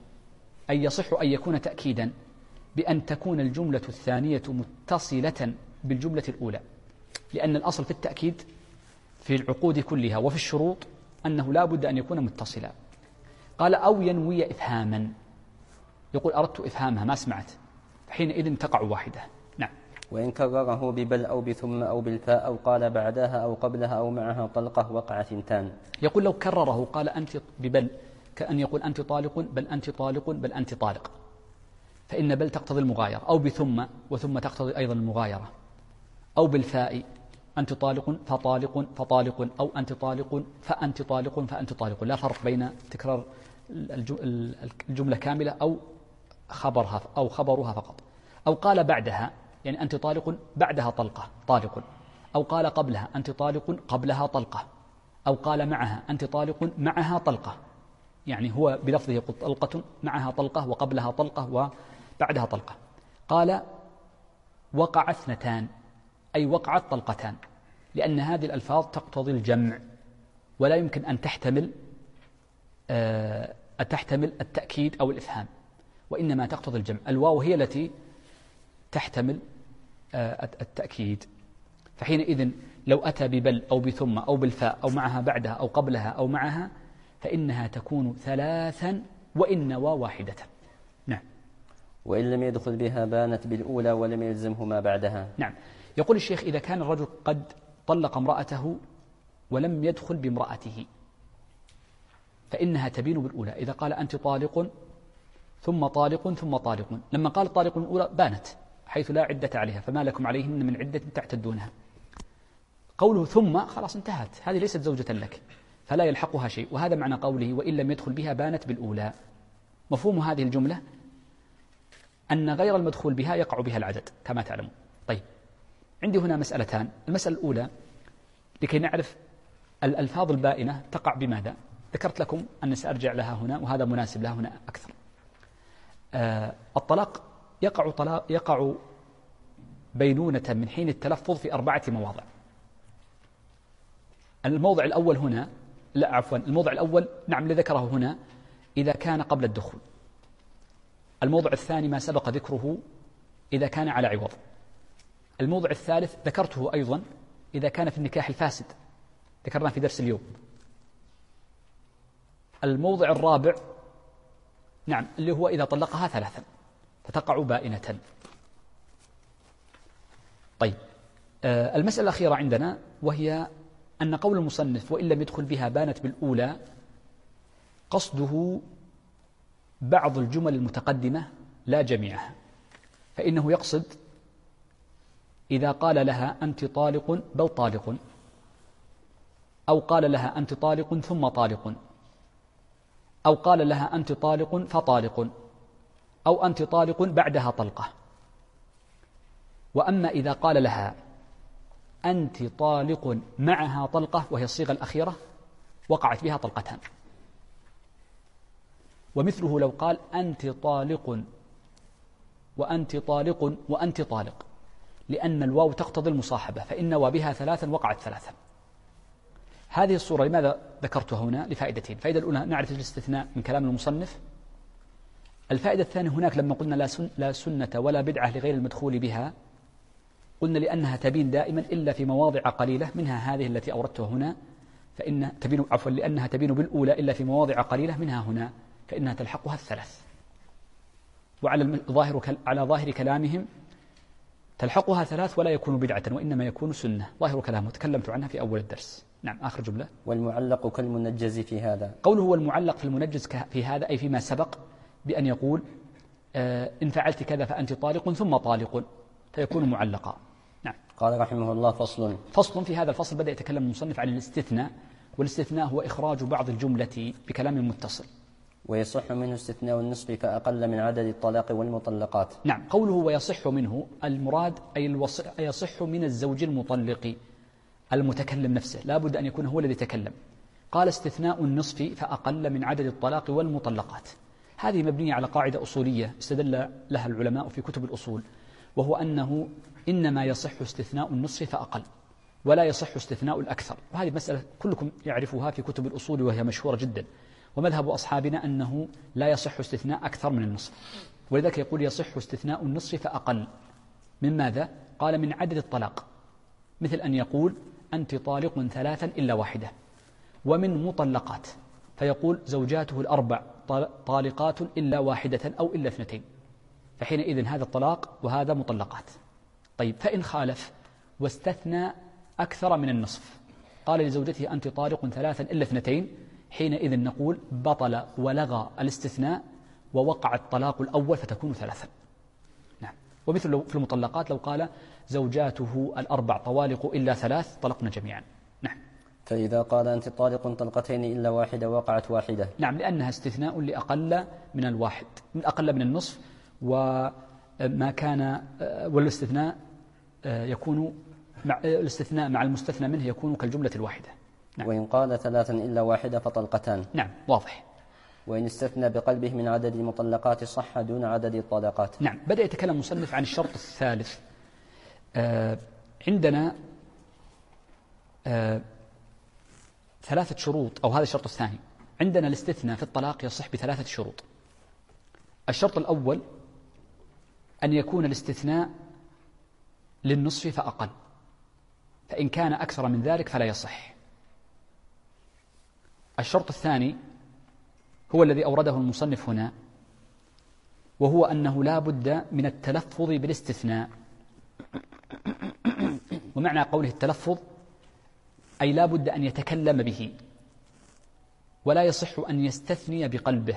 أن يكون تأكيدا بأن تكون الجملة الثانية متصلة بالجملة الأولى، لأن الأصل في التأكيد في العقود كلها وفي الشروط أنه لا بد أن يكون متصلا. قال أو ينوي إفهاما، يقول أردت إفهامها ما سمعت، حينئذ تقع واحدة. نعم. وإن كرره ببل أو بثم أو بالفاء أو قال بعدها أو قبلها أو معها طلقة وقع 2. يقول لو كرره قال أنت ببل، كأن يقول أنت طالق بل أنت طالق بل أنت طالق، فإن بل تقتضي المغايرة، أو بثم وثم تقتضي أيضا المغايرة، أو بالفاء أنت طالق فطالق فطالق، أو أنت طالق فأنت طالق فأنت طالق، لا فرق بين تكرار الجملة كاملة أو خبرها فقط. أو قال بعدها يعني أنت طالق بعدها طلقة طالق، أو قال قبلها أنت طالق قبلها طلقة، أو قال معها أنت طالق معها طلقة، يعني هو بلفظه طلقة معها طلقة وقبلها طلقة وبعدها طلقة. قال وقع اثنتان، أي وقعت طلقتان، لأن هذه الألفاظ تقتضي الجمع ولا يمكن أن تحتمل التأكيد أو الإفهام، وإنما تقتضي الجمع. الواو هي التي تحتمل التأكيد، فحينئذ لو أتى ببل أو بثم أو بالفاء أو معها بعدها أو قبلها أو معها فإنها تكون ثلاثا وإن واحدة. نعم. وإن لم يدخل بها بانت بالأولى ولم يلزمه ما بعدها. نعم. يقول الشيخ إذا كان الرجل قد طلق امرأته ولم يدخل بامرأته فإنها تبين بالأولى. إذا قال أنت طالق ثم طالق ثم طالق، لما قال طالق الأولى بانت حيث لا عدة عليها، فما لكم عليهن من عدة تعتدونها. قوله ثم خلاص انتهت، هذه ليست زوجة لك فلا يلحقها شيء، وهذا معنى قوله وإن لم يدخل بها بانت بالأولى. مفهوم هذه الجملة أن غير المدخول بها يقع بها العدد كما تعلمون. طيب، عندي هنا مسألتان. المسألة الأولى لكي نعرف الألفاظ البائنة تقع بماذا، ذكرت لكم أن سأرجع لها هنا وهذا مناسب لها هنا أكثر. الطلاق يقع بينونة من حين التلفظ في 4 مواضع. الموضع الأول هنا الموضع الأول نعم اللي ذكره هنا إذا كان قبل الدخول. الموضع الثاني ما سبق ذكره إذا كان على عوض. الموضع الثالث ذكرته أيضا إذا كان في النكاح الفاسد، ذكرناه في درس اليوم. الموضع الرابع نعم اللي هو إذا طلقها 3 فتقع بائنة. طيب، المسألة الأخيرة عندنا وهي أن قول المصنف وإن لم يدخل بها بانت بالأولى قصده بعض الجمل المتقدمة لا جميعها، فإنه يقصد إذا قال لها أنت طالق بل طالق، أو قال لها أنت طالق ثم طالق، أو قال لها أنت طالق فطالق، أو أنت طالق بعدها طلقة. وأما إذا قال لها أنت طالق معها طلقة وهي الصيغة الأخيرة وقعت بها طلقتان. ومثله لو قال أنت طالق وأنت طالق وأنت طالق، لأن الواو تقتضي المصاحبة، فإن نوى بها 3 وقعت 3. هذه الصورة لماذا ذكرتها هنا؟ لفائدتين. الفائدة الأولى نعرف الاستثناء من كلام المصنف. الفائدة الثانية هناك لما قلنا لا سنة ولا بدعة لغير المدخول بها، قلنا لأنها تبين دائما إلا في مواضع قليلة، منها هذه التي أوردتها هنا فإن تبين لأنها تبين بالأولى إلا في مواضع قليلة منها هنا فإنها تلحقها 3. وعلى ظاهر كلامهم تلحقها 3 ولا يكون بدعة وإنما يكون سنة، ظاهر كلامه تكلمت عنها في أول الدرس. نعم، آخر جملة. والمعلق كالمنجز في هذا. قوله والمعلق في المنجز في هذا أي فيما سبق بأن يقول إن فعلت كذا فأنت طالق ثم طالق فيكون معلقا. نعم. قال رحمه الله فصل في هذا الفصل بدأ يتكلم المصنف عن الاستثناء، والاستثناء هو إخراج بعض الجملة بكلام متصل. ويصح منه استثناء النصف فأقل من عدد الطلاق والمطلقات. نعم، قوله ويصح منه المراد أي يصح من الزوج المطلق المتكلم نفسه، لا بد أن يكون هو الذي يتكلم. قال استثناء النصف فأقل من عدد الطلاق والمطلقات. هذه مبنية على قاعدة أصولية استدل لها العلماء في كتب الأصول، وهو أنه إنما يصح استثناء النصف فأقل ولا يصح استثناء الأكثر. وهذه مسألة كلكم يعرفها في كتب الأصول وهي مشهورة جدا. ومذهب أصحابنا أنه لا يصح استثناء أكثر من النصف، ولذلك يقول يصح استثناء النصف فأقل من ماذا؟ قال من عدد الطلاق، مثل أن يقول أنت طالق 3 إلا واحدة. ومن مطلقات فيقول زوجاته 4 طالقات إلا واحدة أو إلا 2، فحينئذ هذا الطلاق وهذا مطلقات. طيب، فإن خالف واستثنى أكثر من النصف، قال لزوجته أنت طالق 3 إلا 2، حينئذ نقول بطل ولغى الاستثناء ووقع الطلاق الأول فتكون 3. نعم. ومثل في المطلقات لو قال زوجاته 4 طوالق إلا 3 طلقنا جميعا. نعم. فإذا قال أنت طالق طلقتين إلا واحدة وقعت واحدة. نعم، لأنها استثناء لأقل من الواحد، من أقل من النصف، وما كان والاستثناء يكون الاستثناء مع المستثنى منه يكون كالجملة الواحدة. نعم. وإن قال 3 إلا واحدة فطلقتان. نعم، واضح. وإن استثنى بقلبه من عدد المطلقات صح دون عدد الطلاقات. نعم. بدأ يتكلم المصنف عن الشرط الثالث. عندنا 3 شروط، أو هذا الشرط الثاني. عندنا الاستثناء في الطلاق يصح ب3 شروط. الشرط الأول أن يكون الاستثناء للنصف فأقل، فإن كان أكثر من ذلك فلا يصح. الشرط الثاني هو الذي أورده المصنف هنا، وهو أنه لا بد من التلفظ بالاستثناء. ومعنى قوله التلفظ أي لا بد أن يتكلم به، ولا يصح أن يستثني بقلبه،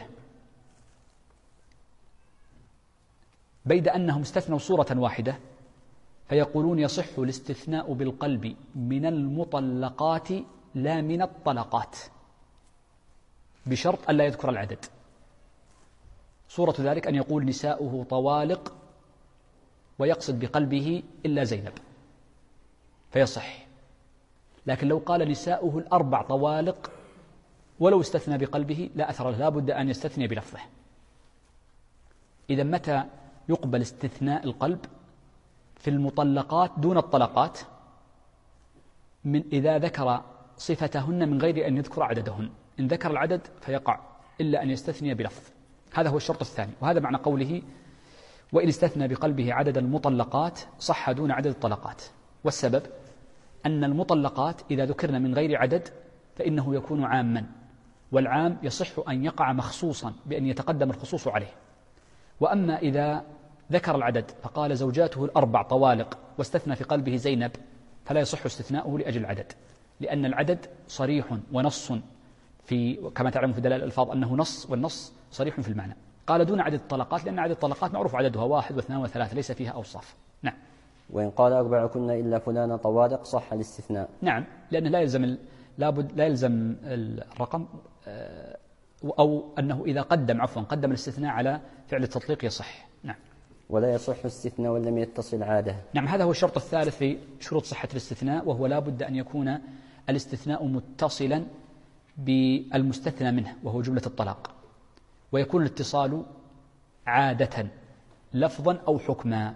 بيد أنهم استثنوا صورة واحدة فيقولون يصح الاستثناء بالقلب من المطلقات لا من الطلقات، بشرط ألا يذكر العدد. صورة ذلك أن يقول نساؤه طوالق ويقصد بقلبه إلا زينب فيصح. لكن لو قال نساؤه 4 طوالق ولو استثنى بقلبه لا أثر له، لا بد أن يستثني بلفظه. إذا متى يقبل استثناء القلب؟ في المطلقات دون الطلقات، من إذا ذكر صفتهن من غير أن يذكر عددهن. إن ذكر العدد فيقع إلا أن يستثني بلفظ. هذا هو الشرط الثاني، وهذا معنى قوله وإن استثنى بقلبه عدد المطلقات صح دون عدد الطلقات. والسبب أن المطلقات إذا ذكرن من غير عدد فإنه يكون عاما، والعام يصح أن يقع مخصوصا بأن يتقدم الخصوص عليه. وأما إذا ذكر العدد فقال زوجاته 4 طوالق واستثنى في قلبه زينب فلا يصح استثناؤه لأجل العدد، لأن العدد صريح ونص في، كما تعلم في دلائل الألفاظ أنه نص، والنص صريح في المعنى. قال دون عدد الطلقات لأن عدد الطلقات معروف عددها 1 و2 و3 ليس فيها أوصاف. نعم. وإن قال 4 كن إلا فلان طوالق صح الاستثناء. نعم، لأنه لا يلزم الرقم، أو أنه إذا قدم الاستثناء على فعل التطليق يصح. نعم. ولا يصح الاستثناء وإن لم يتصل عادة. نعم، هذا هو الشرط الثالث في شروط صحة الاستثناء، وهو لا بد أن يكون الاستثناء متصلا بالمستثنى منه وهو جملة الطلاق، ويكون الاتصال عادة لفظا أو حكما.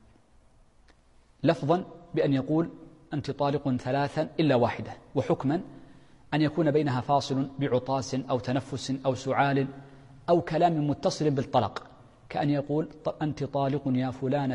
لفظا بأن يقول أنت طالق 3 إلا واحدة، وحكما أن يكون بينها فاصل بعطاس أو تنفس أو سعال أو كلام متصل بالطلاق، كأن يقول أنت طالق يا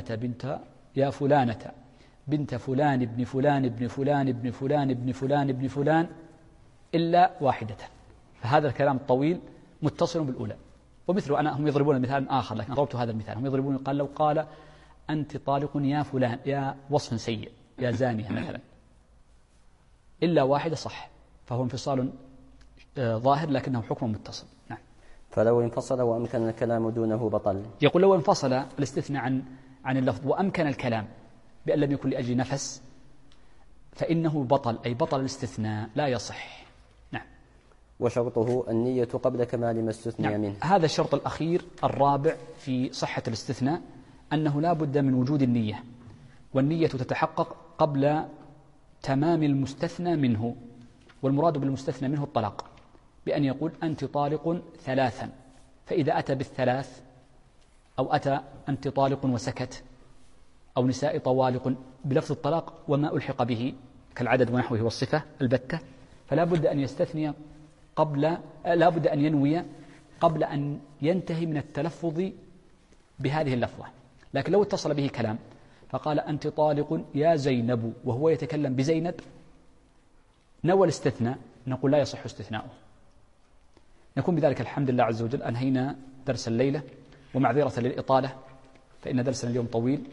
فلانة بنت فلان ابن فلان ابن فلان ابن فلان ابن فلان ابن فلان إلا واحدة. فهذا الكلام الطويل متصل بالأولى. ومثله هم يضربون مثال آخر، لكن ضربت هذا المثال. هم يضربون قال لو قال أنت طالق يا فلان، يا وصف سيء، يا زانية مثلا، إلا واحدة صح، فهو انفصال ظاهر لكنه حكم متصل. نعم. فلو انفصل وأمكن الكلام دونه بطل. يقول لو انفصل الاستثناء عن اللفظ وأمكن الكلام بأن لم يكن لأجل نفس فإنه بطل، أي بطل الاستثناء لا يصح. نعم. وشرطه النية قبل كمال ما استثني نعم. منه. هذا الشرط الأخير الرابع في صحة الاستثناء، أنه لا بد من وجود النية، والنية تتحقق قبل تمام المستثنى منه. والمراد بالمستثنى منه الطلاق، بأن يقول أنت طالق 3، فإذا أتى بال3 أو أتى أنت طالق وسكت، أو نساء طوالق بلفظ الطلاق وما ألحق به كالعدد ونحوه والصفة البتة، فلا بد أن يستثني لا بد أن ينوي قبل أن ينتهي من التلفظ بهذه اللفظة. لكن لو اتصل به كلام فقال أنت طالق يا زينب وهو يتكلم بزينب نوى الاستثناء، نقول لا يصح استثناؤه. نكون بذلك الحمد لله عز وجل أنهينا درس الليلة، ومعذرة للإطالة فإن درسنا اليوم طويل.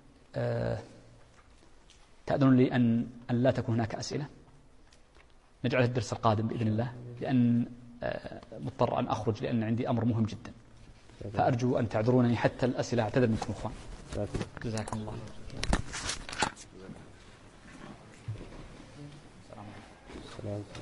تأذن لي أن لا تكون هناك أسئلة، نجعل الدرس القادم بإذن الله، لأن مضطر أن أخرج لأن عندي أمر مهم جدا، فأرجو أن تعذرونني حتى الأسئلة. أعتذر منكم أخوان، جزاكم الله. السلام.